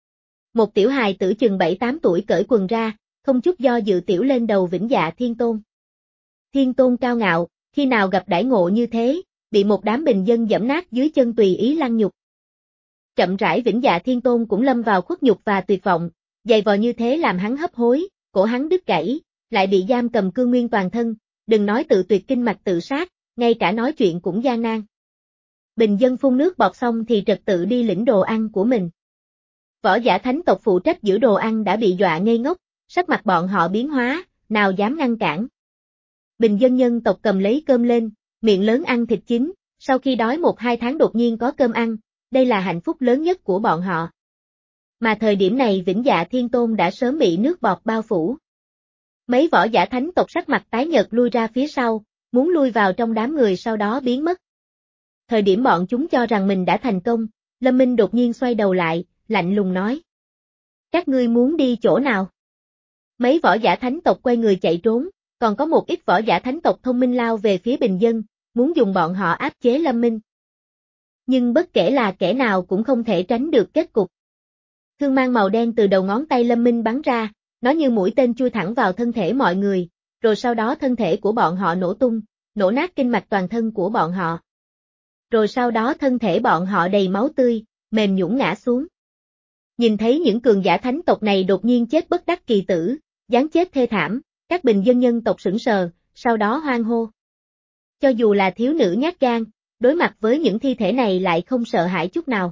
Một tiểu hài tử chừng bảy tám tuổi cởi quần ra, không chút do dự tiểu lên đầu Vĩnh Dạ Thiên Tôn. Thiên Tôn cao ngạo, khi nào gặp đãi ngộ như thế, bị một đám bình dân giẫm nát dưới chân tùy ý lăng nhục. Chậm rãi Vĩnh Dạ Thiên Tôn cũng lâm vào khuất nhục và tuyệt vọng, dày vò như thế làm hắn hấp hối, cổ hắn đứt gãy, lại bị giam cầm cương nguyên toàn thân, đừng nói tự tuyệt kinh mạch tự sát, ngay cả nói chuyện cũng gian nan. Bình dân phun nước bọt xong thì trật tự đi lĩnh đồ ăn của mình. Võ giả thánh tộc phụ trách giữ đồ ăn đã bị dọa ngây ngốc, sắc mặt bọn họ biến hóa, nào dám ngăn cản. Bình dân nhân tộc cầm lấy cơm lên, miệng lớn ăn thịt chín, sau khi đói một hai tháng đột nhiên có cơm ăn, đây là hạnh phúc lớn nhất của bọn họ. Mà thời điểm này Vĩnh Dạ Thiên Tôn đã sớm bị nước bọt bao phủ. Mấy võ giả thánh tộc sắc mặt tái nhợt lui ra phía sau, muốn lui vào trong đám người sau đó biến mất. Thời điểm bọn chúng cho rằng mình đã thành công, Lâm Minh đột nhiên xoay đầu lại, lạnh lùng nói. Các ngươi muốn đi chỗ nào? Mấy võ giả thánh tộc quay người chạy trốn, còn có một ít võ giả thánh tộc thông minh lao về phía bình dân, muốn dùng bọn họ áp chế Lâm Minh. Nhưng bất kể là kẻ nào cũng không thể tránh được kết cục. Thương mang màu đen từ đầu ngón tay Lâm Minh bắn ra, nó như mũi tên chui thẳng vào thân thể mọi người, rồi sau đó thân thể của bọn họ nổ tung, nổ nát kinh mạch toàn thân của bọn họ. Rồi sau đó thân thể bọn họ đầy máu tươi, mềm nhũn ngã xuống. Nhìn thấy những cường giả thánh tộc này đột nhiên chết bất đắc kỳ tử, giáng chết thê thảm, các bình dân nhân tộc sững sờ, sau đó hoan hô. Cho dù là thiếu nữ nhát gan, đối mặt với những thi thể này lại không sợ hãi chút nào.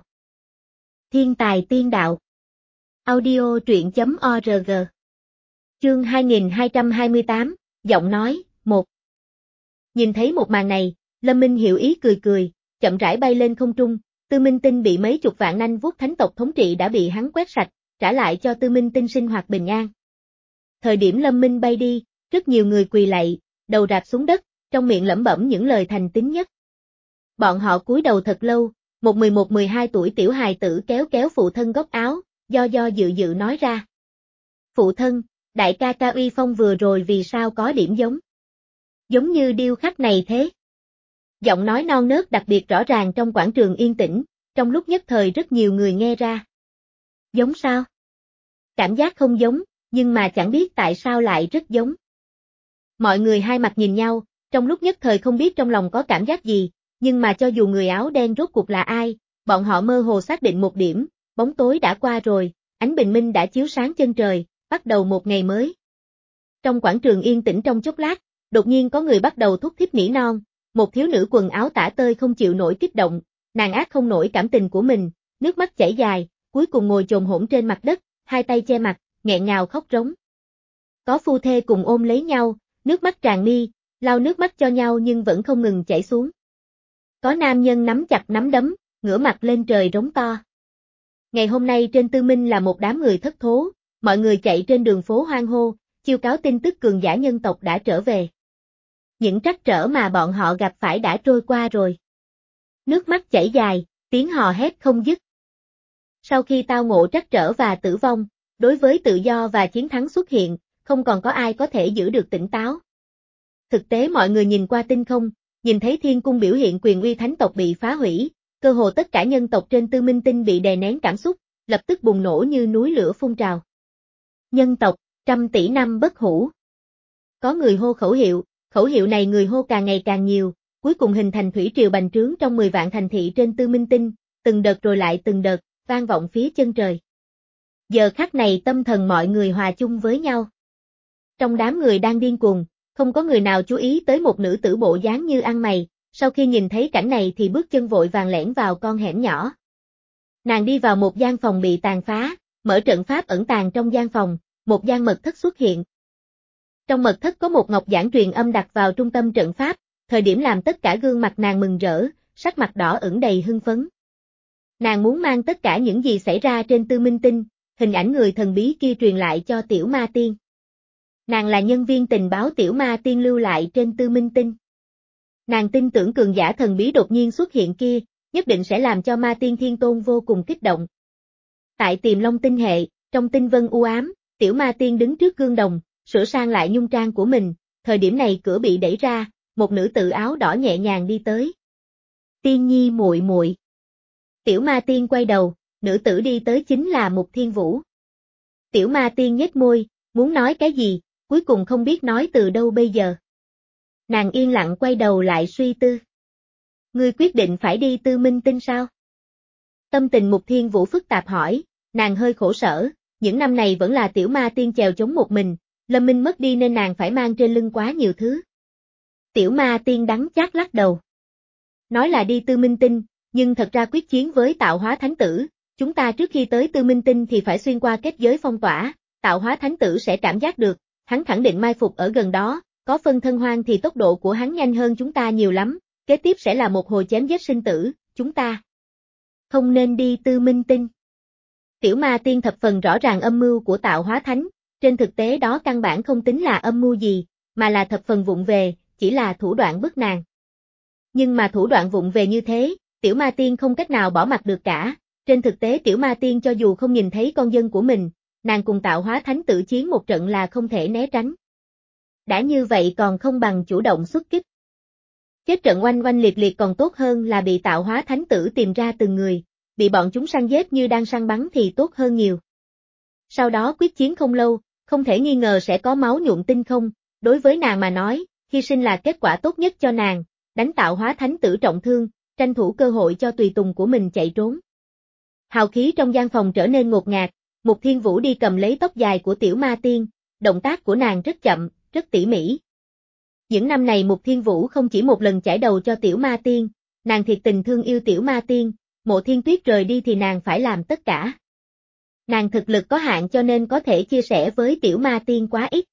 Thiên tài tiên đạo. Audio truyện chấm org. Chương hai nghìn hai trăm hai mươi tám, giọng nói, một. Nhìn thấy một màn này, Lâm Minh hiểu ý cười cười, chậm rãi bay lên không trung, Tư Minh Tinh bị mấy chục vạn nanh vuốt thánh tộc thống trị đã bị hắn quét sạch, trả lại cho Tư Minh Tinh sinh hoạt bình an. Thời điểm Lâm Minh bay đi, rất nhiều người quỳ lạy, đầu rạp xuống đất, trong miệng lẩm bẩm những lời thành tín nhất. Bọn họ cúi đầu thật lâu, một mười một mười hai tuổi tiểu hài tử kéo kéo phụ thân góc áo, do do dự dự nói ra. Phụ thân, đại ca ca uy phong vừa rồi vì sao có điểm giống? Giống như điêu khắc này thế. Giọng nói non nớt đặc biệt rõ ràng trong quảng trường yên tĩnh, trong lúc nhất thời rất nhiều người nghe ra. Giống sao? Cảm giác không giống, nhưng mà chẳng biết tại sao lại rất giống. Mọi người hai mặt nhìn nhau, trong lúc nhất thời không biết trong lòng có cảm giác gì, nhưng mà cho dù người áo đen rốt cuộc là ai, bọn họ mơ hồ xác định một điểm, bóng tối đã qua rồi, ánh bình minh đã chiếu sáng chân trời, bắt đầu một ngày mới. Trong quảng trường yên tĩnh trong chốc lát, đột nhiên có người bắt đầu thúc thiết nỉ non, một thiếu nữ quần áo tả tơi không chịu nổi kích động, nàng át không nổi cảm tình của mình, nước mắt chảy dài, cuối cùng ngồi chồm hổm trên mặt đất, hai tay che mặt, nghẹn ngào khóc rống. Có phu thê cùng ôm lấy nhau, nước mắt tràn mi, lau nước mắt cho nhau nhưng vẫn không ngừng chảy xuống. Có nam nhân nắm chặt nắm đấm, ngửa mặt lên trời rống to. Ngày hôm nay trên Tư Minh là một đám người thất thố, mọi người chạy trên đường phố hoan hô, chiêu cáo tin tức cường giả nhân tộc đã trở về. Những trắc trở mà bọn họ gặp phải đã trôi qua rồi. Nước mắt chảy dài, tiếng hò hét không dứt. Sau khi tao ngộ trắc trở và tử vong, đối với tự do và chiến thắng xuất hiện, không còn có ai có thể giữ được tỉnh táo. Thực tế mọi người nhìn qua tinh không, nhìn thấy thiên cung biểu hiện quyền uy thánh tộc bị phá hủy, cơ hồ tất cả nhân tộc trên Tư Minh Tinh bị đè nén cảm xúc, lập tức bùng nổ như núi lửa phun trào. Nhân tộc, trăm tỷ năm bất hủ. Có người hô khẩu hiệu, khẩu hiệu này người hô càng ngày càng nhiều, cuối cùng hình thành thủy triều bành trướng trong mười vạn thành thị trên Tư Minh Tinh, từng đợt rồi lại từng đợt, vang vọng phía chân trời. Giờ khắc này tâm thần mọi người hòa chung với nhau. Trong đám người đang điên cuồng, không có người nào chú ý tới một nữ tử bộ dáng như ăn mày, sau khi nhìn thấy cảnh này thì bước chân vội vàng lẻn vào con hẻm nhỏ. Nàng đi vào một gian phòng bị tàn phá, mở trận pháp ẩn tàng trong gian phòng, một gian mật thất xuất hiện. Trong mật thất có một ngọc giản truyền âm đặt vào trung tâm trận pháp, thời điểm làm tất cả gương mặt nàng mừng rỡ, sắc mặt đỏ ửng đầy hưng phấn. Nàng muốn mang tất cả những gì xảy ra trên Tư Minh Tinh, hình ảnh người thần bí kia truyền lại cho Tiểu Ma Tiên. Nàng là nhân viên tình báo Tiểu Ma Tiên lưu lại trên Tư Minh Tinh. Nàng tin tưởng cường giả thần bí đột nhiên xuất hiện kia, nhất định sẽ làm cho Ma Tiên Thiên Tôn vô cùng kích động. Tại Tiềm Long tinh hệ, trong tinh vân u ám, Tiểu Ma Tiên đứng trước gương đồng, sửa sang lại nhung trang của mình, thời điểm này cửa bị đẩy ra, một nữ tử áo đỏ nhẹ nhàng đi tới. Tiên nhi muội muội. Tiểu Ma Tiên quay đầu, nữ tử đi tới chính là Mục Thiên Vũ. Tiểu Ma Tiên nhếch môi, muốn nói cái gì, cuối cùng không biết nói từ đâu bây giờ. Nàng yên lặng quay đầu lại suy tư. Ngươi quyết định phải đi Tư Minh Tinh sao? Tâm tình Mục Thiên Vũ phức tạp hỏi, nàng hơi khổ sở, những năm này vẫn là tiểu ma tiên chèo chống một mình, Lâm Minh mất đi nên nàng phải mang trên lưng quá nhiều thứ. Tiểu ma tiên đắng chát lắc đầu. Nói là đi Tư Minh Tinh, nhưng thật ra quyết chiến với tạo hóa thánh tử, chúng ta trước khi tới Tư Minh Tinh thì phải xuyên qua kết giới phong tỏa, tạo hóa thánh tử sẽ cảm giác được, hắn khẳng định mai phục ở gần đó, có phân thân hoang thì tốc độ của hắn nhanh hơn chúng ta nhiều lắm, kế tiếp sẽ là một hồi chém giết sinh tử, chúng ta không nên đi Tư Minh Tinh. Tiểu ma tiên thập phần rõ ràng âm mưu của tạo hóa thánh, trên thực tế đó căn bản không tính là âm mưu gì, mà là thập phần vụng về, chỉ là thủ đoạn bức nàng. Nhưng mà thủ đoạn vụng về như thế, tiểu ma tiên không cách nào bỏ mặc được cả, trên thực tế tiểu ma tiên cho dù không nhìn thấy con dân của mình, nàng cùng tạo hóa thánh tử chiến một trận là không thể né tránh. Đã như vậy còn không bằng chủ động xuất kích. Chết trận oanh oanh liệt liệt còn tốt hơn là bị tạo hóa thánh tử tìm ra từng người, bị bọn chúng săn giết như đang săn bắn thì tốt hơn nhiều. Sau đó quyết chiến không lâu, không thể nghi ngờ sẽ có máu nhuộm tinh không, đối với nàng mà nói, hy sinh là kết quả tốt nhất cho nàng, đánh tạo hóa thánh tử trọng thương, tranh thủ cơ hội cho tùy tùng của mình chạy trốn. Hào khí trong gian phòng trở nên ngột ngạt, Mục Thiên Vũ đi cầm lấy tóc dài của tiểu ma tiên, động tác của nàng rất chậm, rất tỉ mỉ. Những năm này Mục Thiên Vũ không chỉ một lần chải đầu cho tiểu ma tiên, nàng thiệt tình thương yêu tiểu ma tiên, Mộ Thiên Tuyết rời đi thì nàng phải làm tất cả. Nàng thực lực có hạn cho nên có thể chia sẻ với tiểu ma tiên quá ít.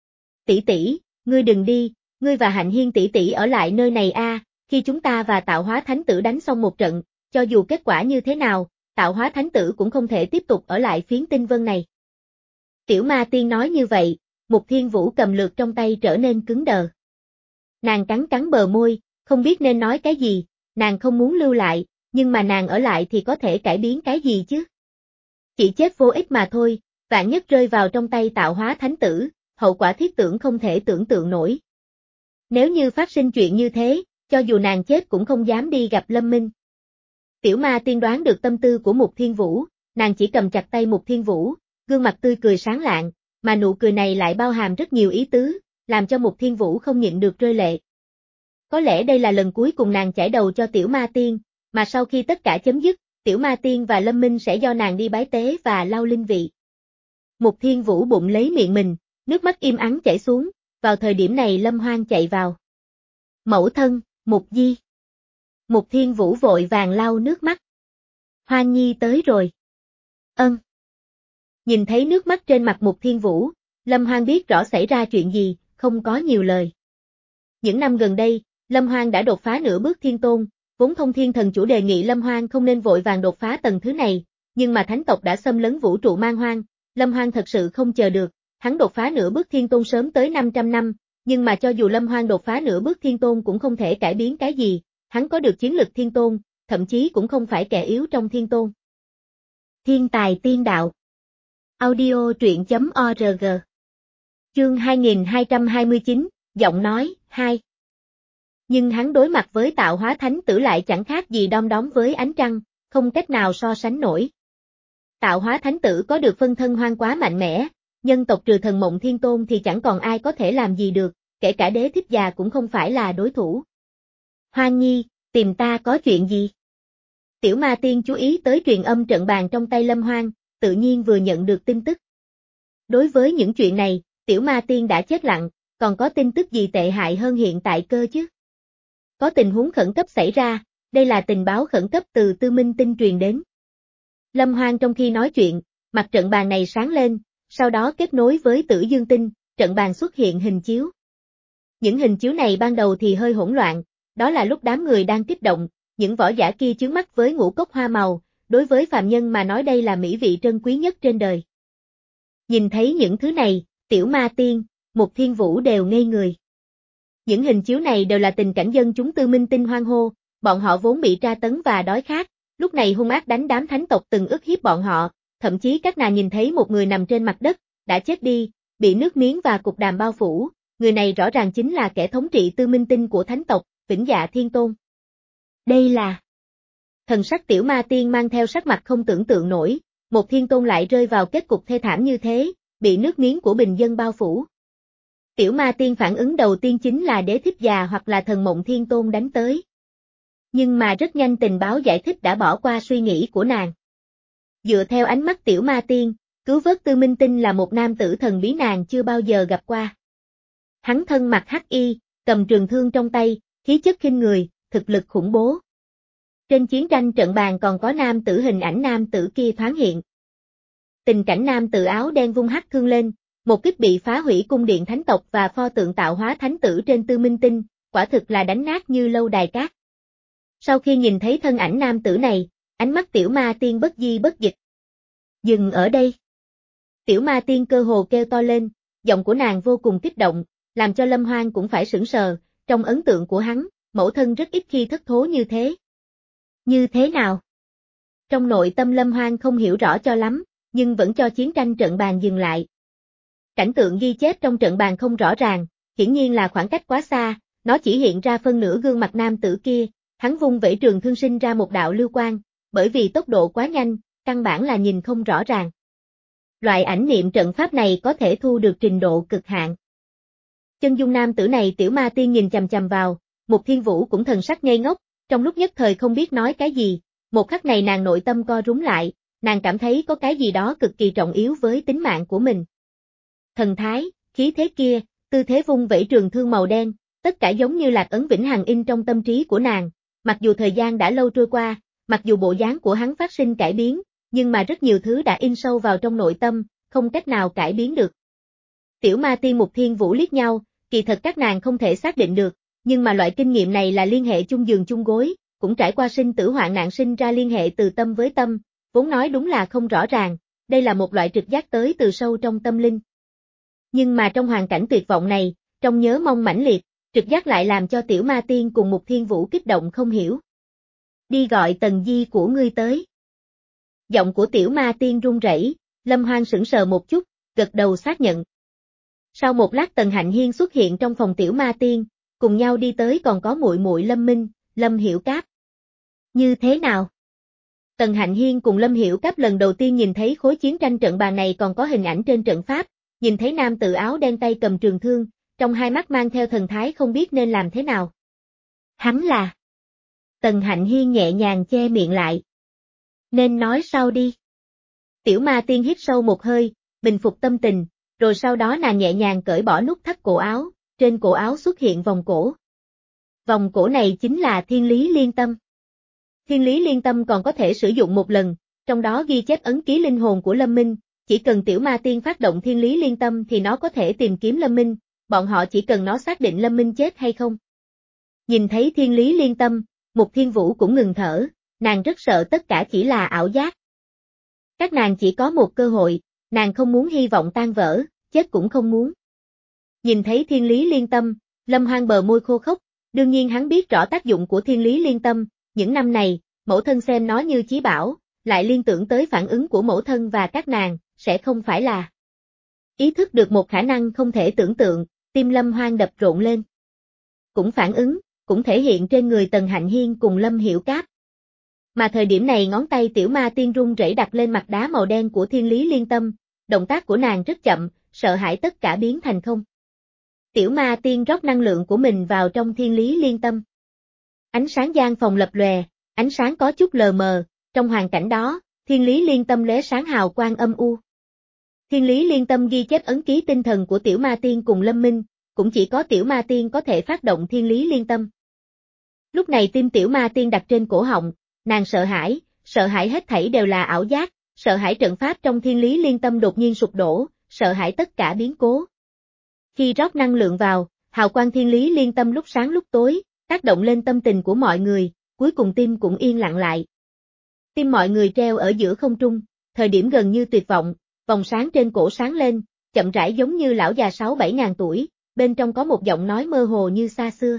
Tỷ tỷ, ngươi đừng đi, ngươi và Hạnh Hiên tỷ tỷ ở lại nơi này a, khi chúng ta và tạo hóa thánh tử đánh xong một trận, cho dù kết quả như thế nào, tạo hóa thánh tử cũng không thể tiếp tục ở lại phiến tinh vân này. Tiểu ma tiên nói như vậy, Mục Thiên Vũ cầm lược trong tay trở nên cứng đờ. Nàng cắn cắn bờ môi, không biết nên nói cái gì, nàng không muốn lưu lại, nhưng mà nàng ở lại thì có thể cải biến cái gì chứ? Chỉ chết vô ích mà thôi, vạn nhất rơi vào trong tay tạo hóa thánh tử, hậu quả thiết tưởng không thể tưởng tượng nổi. Nếu như phát sinh chuyện như thế, cho dù nàng chết cũng không dám đi gặp Lâm Minh. Tiểu ma tiên đoán được tâm tư của Mục Thiên Vũ, nàng chỉ cầm chặt tay Mục Thiên Vũ, gương mặt tươi cười sáng lạng, mà nụ cười này lại bao hàm rất nhiều ý tứ, làm cho Mục Thiên Vũ không nhịn được rơi lệ. Có lẽ đây là lần cuối cùng nàng chải đầu cho tiểu ma tiên, mà sau khi tất cả chấm dứt, tiểu ma tiên và Lâm Minh sẽ do nàng đi bái tế và lau linh vị. Mục Thiên Vũ bụng lấy miệng mình, nước mắt im ắng chảy xuống, vào thời điểm này Lâm Hoang chạy vào. Mẫu thân, Mục Di. Mục Thiên Vũ vội vàng lau nước mắt. Hoang Nhi tới rồi. Ân. Nhìn thấy nước mắt trên mặt Mục Thiên Vũ, Lâm Hoang biết rõ xảy ra chuyện gì, không có nhiều lời. Những năm gần đây, Lâm Hoang đã đột phá nửa bước thiên tôn, vốn Thông Thiên Thần Chủ đề nghị Lâm Hoang không nên vội vàng đột phá tầng thứ này, nhưng mà thánh tộc đã xâm lấn vũ trụ man hoang, Lâm Hoang thật sự không chờ được, hắn đột phá nửa bước thiên tôn sớm tới năm trăm năm, nhưng mà cho dù Lâm Hoang đột phá nửa bước thiên tôn cũng không thể cải biến cái gì, hắn có được chiến lực thiên tôn, thậm chí cũng không phải kẻ yếu trong thiên tôn. Thiên tài tiên đạo. Audio truyện chấm org. Chương hai nghìn hai trăm hai mươi chín, giọng nói, hai. Nhưng hắn đối mặt với tạo hóa thánh tử lại chẳng khác gì đom đóm với ánh trăng, không cách nào so sánh nổi. Tạo hóa thánh tử có được phân thân hoang quá mạnh mẽ, nhân tộc trừ thần mộng thiên tôn thì chẳng còn ai có thể làm gì được, kể cả đế thích già cũng không phải là đối thủ. Hoang Nhi, tìm ta có chuyện gì? Tiểu ma tiên chú ý tới truyền âm trận bàn trong tay Lâm Hoang, tự nhiên vừa nhận được tin tức. Đối với những chuyện này, tiểu ma tiên đã chết lặng, còn có tin tức gì tệ hại hơn hiện tại cơ chứ? Có tình huống khẩn cấp xảy ra, đây là tình báo khẩn cấp từ Tư Minh Tinh truyền đến. Lâm Hoang trong khi nói chuyện, mặt trận bàn này sáng lên, sau đó kết nối với Tử Dương Tinh, trận bàn xuất hiện hình chiếu. Những hình chiếu này ban đầu thì hơi hỗn loạn, đó là lúc đám người đang kích động, những võ giả kia chướng mắt với ngũ cốc hoa màu, đối với phàm nhân mà nói đây là mỹ vị trân quý nhất trên đời. Nhìn thấy những thứ này, tiểu ma tiên, Mục Thiên Vũ đều ngây người. Những hình chiếu này đều là tình cảnh dân chúng Tư Minh Tinh hoang hô, bọn họ vốn bị tra tấn và đói khát, lúc này hung ác đánh đám thánh tộc từng ức hiếp bọn họ, thậm chí các nàng nhìn thấy một người nằm trên mặt đất, đã chết đi, bị nước miếng và cục đàm bao phủ, người này rõ ràng chính là kẻ thống trị Tư Minh Tinh của thánh tộc, Vĩnh Dạ Thiên Tôn. Đây là... Thần sắc tiểu ma tiên mang theo sắc mặt không tưởng tượng nổi, một thiên tôn lại rơi vào kết cục thê thảm như thế, bị nước miếng của bình dân bao phủ. Tiểu ma tiên phản ứng đầu tiên chính là đế thích già hoặc là thần mộng thiên tôn đánh tới. Nhưng mà rất nhanh tình báo giải thích đã bỏ qua suy nghĩ của nàng. Dựa theo ánh mắt tiểu ma tiên, cứu vớt Tư Minh Tinh là một nam tử thần bí nàng chưa bao giờ gặp qua. Hắn thân mặc hắc y, cầm trường thương trong tay, khí chất khinh người, thực lực khủng bố. Trên chiến tranh trận bàn còn có nam tử hình ảnh nam tử kia thoáng hiện. Tình cảnh nam tử áo đen vung hắc thương lên, một kích bị phá hủy cung điện thánh tộc và pho tượng tạo hóa thánh tử trên Tư Minh Tinh, quả thực là đánh nát như lâu đài cát. Sau khi nhìn thấy thân ảnh nam tử này, ánh mắt tiểu ma tiên bất di bất dịch. Dừng ở đây. Tiểu ma tiên cơ hồ kêu to lên, giọng của nàng vô cùng kích động, làm cho Lâm Hoan cũng phải sửng sờ, trong ấn tượng của hắn, mẫu thân rất ít khi thất thố như thế. Như thế nào? Trong nội tâm Lâm Hoan không hiểu rõ cho lắm, nhưng vẫn cho chiến tranh trận bàn dừng lại. Cảnh tượng ghi chép trong trận bàn không rõ ràng, hiển nhiên là khoảng cách quá xa, nó chỉ hiện ra phân nửa gương mặt nam tử kia, hắn vung vẩy trường thương sinh ra một đạo lưu quang, bởi vì tốc độ quá nhanh, căn bản là nhìn không rõ ràng. Loại ảnh niệm trận pháp này có thể thu được trình độ cực hạn. Chân dung nam tử này tiểu ma tiên nhìn chằm chằm vào, Mục Thiên Vũ cũng thần sắc ngây ngốc, trong lúc nhất thời không biết nói cái gì, một khắc này nàng nội tâm co rúm lại, nàng cảm thấy có cái gì đó cực kỳ trọng yếu với tính mạng của mình. Thần thái, khí thế kia, tư thế vung vẩy trường thương màu đen, tất cả giống như lạc ấn vĩnh hằng in trong tâm trí của nàng, mặc dù thời gian đã lâu trôi qua, mặc dù bộ dáng của hắn phát sinh cải biến, nhưng mà rất nhiều thứ đã in sâu vào trong nội tâm, không cách nào cải biến được. Tiểu ma tiên Mục Thiên Vũ liếc nhau, kỳ thật các nàng không thể xác định được, nhưng mà loại kinh nghiệm này là liên hệ chung giường chung gối, cũng trải qua sinh tử hoạn nạn sinh ra liên hệ từ tâm với tâm, vốn nói đúng là không rõ ràng, đây là một loại trực giác tới từ sâu trong tâm linh. Nhưng mà trong hoàn cảnh tuyệt vọng này, trong nhớ mong mãnh liệt, trực giác lại làm cho tiểu ma tiên cùng Mục Thiên Vũ kích động không hiểu. Đi gọi Tần Di của ngươi tới. Giọng của tiểu ma tiên run rẩy, Lâm Hoan sững sờ một chút, gật đầu xác nhận. Sau một lát Tần Hạnh Hiên xuất hiện trong phòng tiểu ma tiên, cùng nhau đi tới còn có muội muội Lâm Minh, Lâm Hiểu Cáp. Như thế nào? Tần Hạnh Hiên cùng Lâm Hiểu Cáp lần đầu tiên nhìn thấy khối chiến tranh trận bàn này còn có hình ảnh trên trận pháp, nhìn thấy nam tử áo đen tay cầm trường thương, trong hai mắt mang theo thần thái không biết nên làm thế nào. Hắn là... Tần Hạnh Hiên nhẹ nhàng che miệng lại. Nên nói sau đi. Tiểu ma tiên hít sâu một hơi, bình phục tâm tình, rồi sau đó nàng nhẹ nhàng cởi bỏ nút thắt cổ áo, trên cổ áo xuất hiện vòng cổ. Vòng cổ này chính là Thiên Lý Liên Tâm. Thiên Lý Liên Tâm còn có thể sử dụng một lần, trong đó ghi chép ấn ký linh hồn của Lâm Minh, chỉ cần tiểu ma tiên phát động Thiên Lý Liên Tâm thì nó có thể tìm kiếm Lâm Minh, bọn họ chỉ cần nó xác định Lâm Minh chết hay không. Nhìn thấy Thiên Lý Liên Tâm, Mục Thiên Vũ cũng ngừng thở, nàng rất sợ tất cả chỉ là ảo giác. Các nàng chỉ có một cơ hội, nàng không muốn hy vọng tan vỡ, chết cũng không muốn. Nhìn thấy Thiên Lý Liên Tâm, Lâm Hoan bờ môi khô khốc, đương nhiên hắn biết rõ tác dụng của Thiên Lý Liên Tâm, những năm này, mẫu thân xem nó như chí bảo, lại liên tưởng tới phản ứng của mẫu thân và các nàng, sẽ không phải là. Ý thức được một khả năng không thể tưởng tượng, tim Lâm Hoan đập rộn lên. Cũng phản ứng, cũng thể hiện trên người Tần Hạnh Hiên cùng Lâm Hiểu Cáp. Mà thời điểm này ngón tay tiểu ma tiên run rẩy đặt lên mặt đá màu đen của Thiên Lý Liên Tâm, động tác của nàng rất chậm, sợ hãi tất cả biến thành không. Tiểu ma tiên rót năng lượng của mình vào trong Thiên Lý Liên Tâm. Ánh sáng gian phòng lập lòe, ánh sáng có chút lờ mờ, trong hoàn cảnh đó, Thiên Lý Liên Tâm lóe sáng hào quang âm u. Thiên Lý Liên Tâm ghi chép ấn ký tinh thần của tiểu ma tiên cùng Lâm Minh, cũng chỉ có tiểu ma tiên có thể phát động Thiên Lý Liên Tâm. Lúc này tim tiểu ma tiên đặt trên cổ họng, nàng sợ hãi, sợ hãi hết thảy đều là ảo giác, sợ hãi trận pháp trong Thiên Lý Liên Tâm đột nhiên sụp đổ, sợ hãi tất cả biến cố. Khi rót năng lượng vào, hào quang Thiên Lý Liên Tâm lúc sáng lúc tối, tác động lên tâm tình của mọi người, cuối cùng tim cũng yên lặng lại. Tim mọi người treo ở giữa không trung, thời điểm gần như tuyệt vọng, vòng sáng trên cổ sáng lên, chậm rãi giống như lão già sáu bảy ngàn tuổi, bên trong có một giọng nói mơ hồ như xa xưa.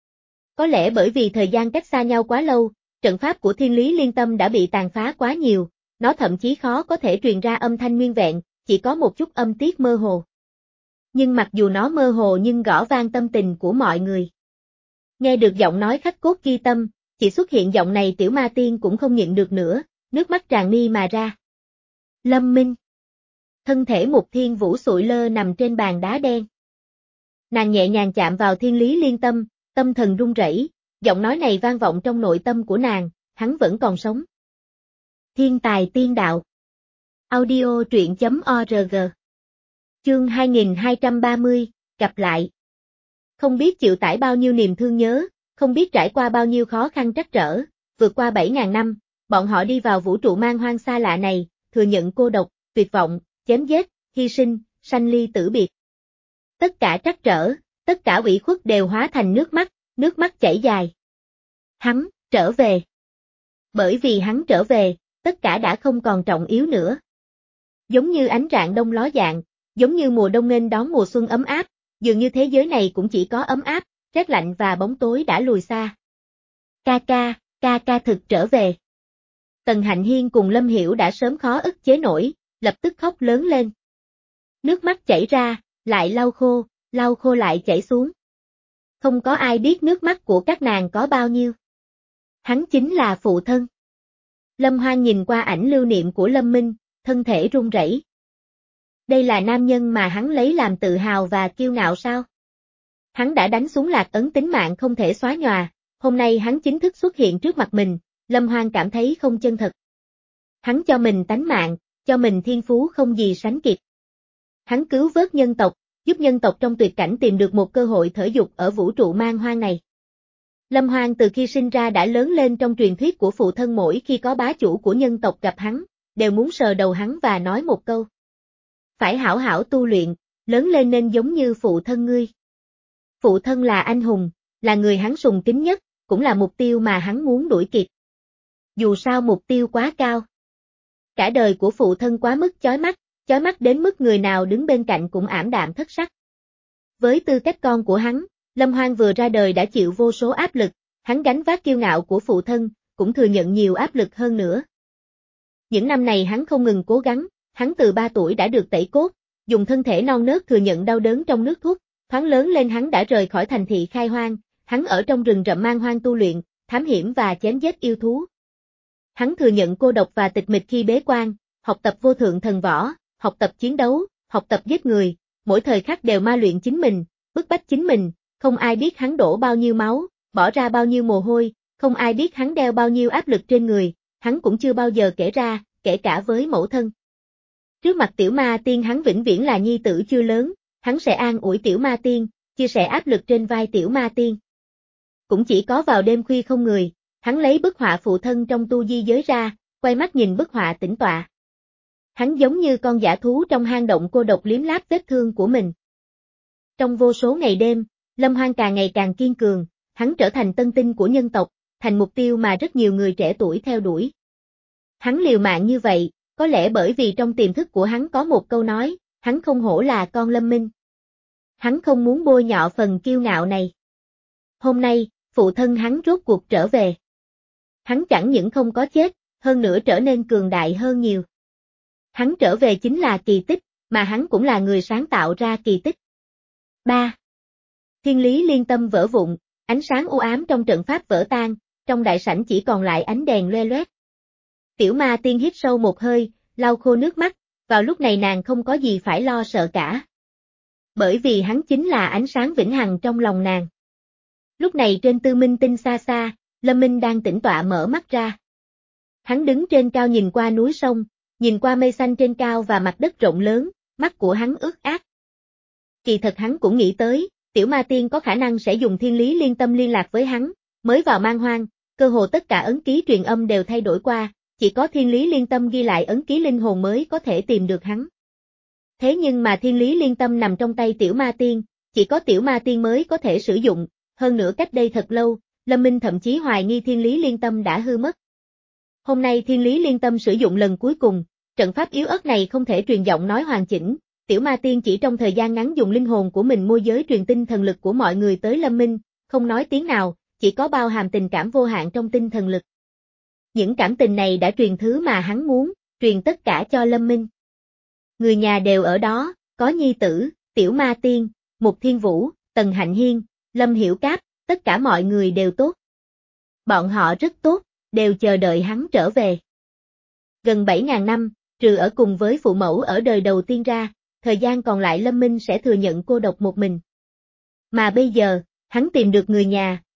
Có lẽ bởi vì thời gian cách xa nhau quá lâu, trận pháp của Thiên Lý Liên Tâm đã bị tàn phá quá nhiều, nó thậm chí khó có thể truyền ra âm thanh nguyên vẹn, chỉ có một chút âm tiết mơ hồ. Nhưng mặc dù nó mơ hồ nhưng gõ vang tâm tình của mọi người. Nghe được giọng nói khắc cốt ghi tâm, chỉ xuất hiện giọng này tiểu ma tiên cũng không nhịn được nữa, nước mắt tràn mi mà ra. Lâm Minh. Thân thể Mục Thiên Vũ sụi lơ nằm trên bàn đá đen. Nàng nhẹ nhàng chạm vào Thiên Lý Liên Tâm, tâm thần run rẩy, Giọng nói này vang vọng trong nội tâm của nàng, hắn vẫn còn sống. Thiên tài tiên đạo. Audio truyện chấm org. Chương hai nghìn hai trăm ba mươi, gặp lại. Không biết chịu tải bao nhiêu niềm thương nhớ, không biết trải qua bao nhiêu khó khăn trắc trở, vượt qua bảy ngàn năm, bọn họ đi vào vũ trụ man hoang xa lạ này, thừa nhận cô độc, tuyệt vọng, chém giết, hy sinh, sanh ly tử biệt. Tất cả trắc trở, tất cả ủy khuất đều hóa thành nước mắt, nước mắt chảy dài. Hắn, trở về. Bởi vì hắn trở về, tất cả đã không còn trọng yếu nữa. Giống như ánh rạng đông ló dạng, giống như mùa đông nghênh đón mùa xuân ấm áp, dường như thế giới này cũng chỉ có ấm áp, rét lạnh và bóng tối đã lùi xa. Ca ca, ca ca thực trở về. Tần Hạnh Hiên cùng Lâm Hiểu đã sớm khó ức chế nổi, lập tức khóc lớn lên. Nước mắt chảy ra, lại lau khô, lau khô lại chảy xuống. Không có ai biết nước mắt của các nàng có bao nhiêu. Hắn chính là phụ thân. Lâm Hoan nhìn qua ảnh lưu niệm của Lâm Minh, thân thể run rẩy. Đây là nam nhân mà hắn lấy làm tự hào và kiêu ngạo sao? Hắn đã đánh xuống lạc ấn tính mạng không thể xóa nhòa, hôm nay hắn chính thức xuất hiện trước mặt mình, Lâm Hoan cảm thấy không chân thật. Hắn cho mình tánh mạng, cho mình thiên phú không gì sánh kịp. Hắn cứu vớt nhân tộc, giúp nhân tộc trong tuyệt cảnh tìm được một cơ hội thở dục ở vũ trụ man hoang này. Lâm Hoan từ khi sinh ra đã lớn lên trong truyền thuyết của phụ thân, mỗi khi có bá chủ của nhân tộc gặp hắn, đều muốn sờ đầu hắn và nói một câu. Phải hảo hảo tu luyện, lớn lên nên giống như phụ thân ngươi. Phụ thân là anh hùng, là người hắn sùng kính nhất, cũng là mục tiêu mà hắn muốn đuổi kịp. Dù sao mục tiêu quá cao. Cả đời của phụ thân quá mức chói mắt, chói mắt đến mức người nào đứng bên cạnh cũng ảm đạm thất sắc. Với tư cách con của hắn, Lâm Hoan vừa ra đời đã chịu vô số áp lực, hắn gánh vác kiêu ngạo của phụ thân, cũng thừa nhận nhiều áp lực hơn nữa. Những năm này hắn không ngừng cố gắng, hắn từ ba tuổi đã được tẩy cốt, dùng thân thể non nớt thừa nhận đau đớn trong nước thuốc, thoáng lớn lên hắn đã rời khỏi thành thị khai hoang, hắn ở trong rừng rậm man hoang tu luyện, thám hiểm và chém giết yêu thú. Hắn thừa nhận cô độc và tịch mịch khi bế quan, học tập vô thượng thần võ, học tập chiến đấu, học tập giết người, mỗi thời khắc đều ma luyện chính mình, bức bách chính mình, không ai biết hắn đổ bao nhiêu máu, bỏ ra bao nhiêu mồ hôi, không ai biết hắn đeo bao nhiêu áp lực trên người, hắn cũng chưa bao giờ kể ra, kể cả với mẫu thân. Trước mặt tiểu ma tiên hắn vĩnh viễn là nhi tử chưa lớn, hắn sẽ an ủi tiểu ma tiên, chia sẻ áp lực trên vai tiểu ma tiên. Cũng chỉ có vào đêm khuya không người, hắn lấy bức họa phụ thân trong tu di giới ra, quay mắt nhìn bức họa tĩnh tọa. Hắn giống như con dã thú trong hang động cô độc liếm láp vết thương của mình. Trong vô số ngày đêm, Lâm Hoan càng ngày càng kiên cường, hắn trở thành tân tinh của nhân tộc, thành mục tiêu mà rất nhiều người trẻ tuổi theo đuổi. Hắn liều mạng như vậy, có lẽ bởi vì trong tiềm thức của hắn có một câu nói, hắn không hổ là con Lâm Minh. Hắn không muốn bôi nhọ phần kiêu ngạo này. Hôm nay, phụ thân hắn rốt cuộc trở về. Hắn chẳng những không có chết, hơn nữa trở nên cường đại hơn nhiều. Hắn trở về chính là kỳ tích, mà hắn cũng là người sáng tạo ra kỳ tích. ba. Thiên lý liên tâm vỡ vụn, ánh sáng u ám trong trận pháp vỡ tan, trong đại sảnh chỉ còn lại ánh đèn loe loét. Tiểu ma tiên hít sâu một hơi, lau khô nước mắt, vào lúc này nàng không có gì phải lo sợ cả. Bởi vì hắn chính là ánh sáng vĩnh hằng trong lòng nàng. Lúc này trên Tư Minh Tinh xa xa, Lâm Minh đang tĩnh tọa mở mắt ra. Hắn đứng trên cao nhìn qua núi sông, nhìn qua mây xanh trên cao và mặt đất rộng lớn, mắt của hắn ướt át. Kỳ thật hắn cũng nghĩ tới, tiểu ma tiên có khả năng sẽ dùng thiên lý liên tâm liên lạc với hắn, mới vào man hoang, cơ hồ tất cả ấn ký truyền âm đều thay đổi qua, chỉ có thiên lý liên tâm ghi lại ấn ký linh hồn mới có thể tìm được hắn. Thế nhưng mà thiên lý liên tâm nằm trong tay tiểu ma tiên, chỉ có tiểu ma tiên mới có thể sử dụng, hơn nữa cách đây thật lâu, Lâm Minh thậm chí hoài nghi thiên lý liên tâm đã hư mất. Hôm nay thiên lý liên tâm sử dụng lần cuối cùng, trận pháp yếu ớt này không thể truyền giọng nói hoàn chỉnh, tiểu ma tiên chỉ trong thời gian ngắn dùng linh hồn của mình môi giới truyền tinh thần lực của mọi người tới Lâm Minh, không nói tiếng nào, chỉ có bao hàm tình cảm vô hạn trong tinh thần lực. Những cảm tình này đã truyền thứ mà hắn muốn, truyền tất cả cho Lâm Minh. Người nhà đều ở đó, có nhi tử, tiểu ma tiên, Mục Thiên Vũ, Tần Hạnh Hiên, Lâm Hiểu Cáp, tất cả mọi người đều tốt. Bọn họ rất tốt, đều chờ đợi hắn trở về. Gần bảy ngàn năm, trừ ở cùng với phụ mẫu ở đời đầu tiên ra, thời gian còn lại Lâm Minh sẽ thừa nhận cô độc một mình. Mà bây giờ, hắn tìm được người nhà,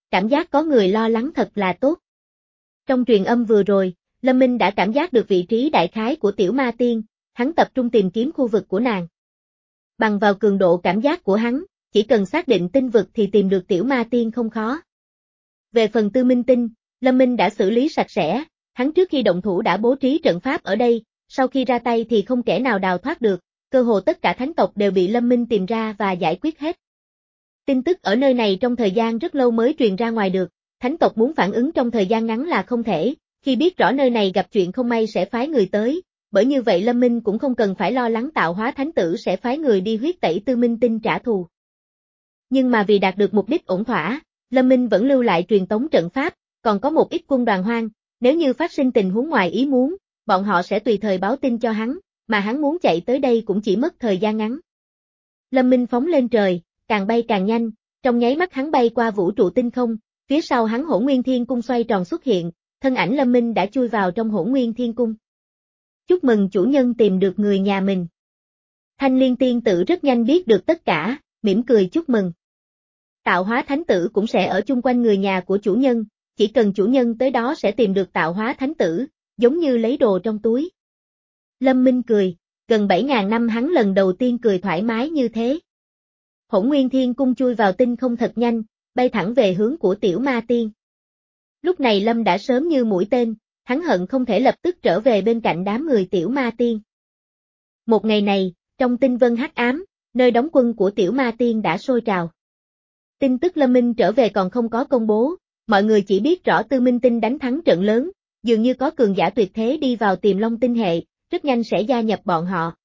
cảm giác có người lo lắng thật là tốt. Trong truyền âm vừa rồi, Lâm Minh đã cảm giác được vị trí đại khái của tiểu ma tiên, hắn tập trung tìm kiếm khu vực của nàng. Bằng vào cường độ cảm giác của hắn, chỉ cần xác định tinh vực thì tìm được tiểu ma tiên không khó. Về phần tư minh tinh, Lâm Minh đã xử lý sạch sẽ, hắn trước khi động thủ đã bố trí trận pháp ở đây, sau khi ra tay thì không kẻ nào đào thoát được, cơ hồ tất cả thánh tộc đều bị Lâm Minh tìm ra và giải quyết hết. Tin tức ở nơi này trong thời gian rất lâu mới truyền ra ngoài được, thánh tộc muốn phản ứng trong thời gian ngắn là không thể, khi biết rõ nơi này gặp chuyện không may sẽ phái người tới, bởi như vậy Lâm Minh cũng không cần phải lo lắng tạo hóa thánh tử sẽ phái người đi huyết tẩy tư minh tinh trả thù. Nhưng mà vì đạt được mục đích ổn thỏa, Lâm Minh vẫn lưu lại truyền tống trận pháp, còn có một ít quân đoàn hoang, nếu như phát sinh tình huống ngoài ý muốn, bọn họ sẽ tùy thời báo tin cho hắn, mà hắn muốn chạy tới đây cũng chỉ mất thời gian ngắn. Lâm Minh phóng lên trời, càng bay càng nhanh, trong nháy mắt hắn bay qua vũ trụ tinh không, phía sau hắn Hỗn Nguyên Thiên Cung xoay tròn xuất hiện, thân ảnh Lâm Minh đã chui vào trong Hỗn Nguyên Thiên Cung. Chúc mừng chủ nhân tìm được người nhà mình. Thanh Liên tiên tử rất nhanh biết được tất cả, mỉm cười chúc mừng. Tạo hóa thánh tử cũng sẽ ở chung quanh người nhà của chủ nhân, chỉ cần chủ nhân tới đó sẽ tìm được tạo hóa thánh tử, giống như lấy đồ trong túi. Lâm Minh cười, gần bảy ngàn năm hắn lần đầu tiên cười thoải mái như thế. Hỗn Nguyên Thiên Cung chui vào tinh không thật nhanh, bay thẳng về hướng của tiểu ma tiên. Lúc này Lâm đã sớm như mũi tên, hắn hận không thể lập tức trở về bên cạnh đám người tiểu ma tiên. Một ngày này, trong tinh vân hắc ám, nơi đóng quân của tiểu ma tiên đã sôi trào. Tin tức Lâm Minh trở về còn không có công bố, mọi người chỉ biết rõ Tư Minh Tinh đánh thắng trận lớn, dường như có cường giả tuyệt thế đi vào Tiềm Long tinh hệ, rất nhanh sẽ gia nhập bọn họ.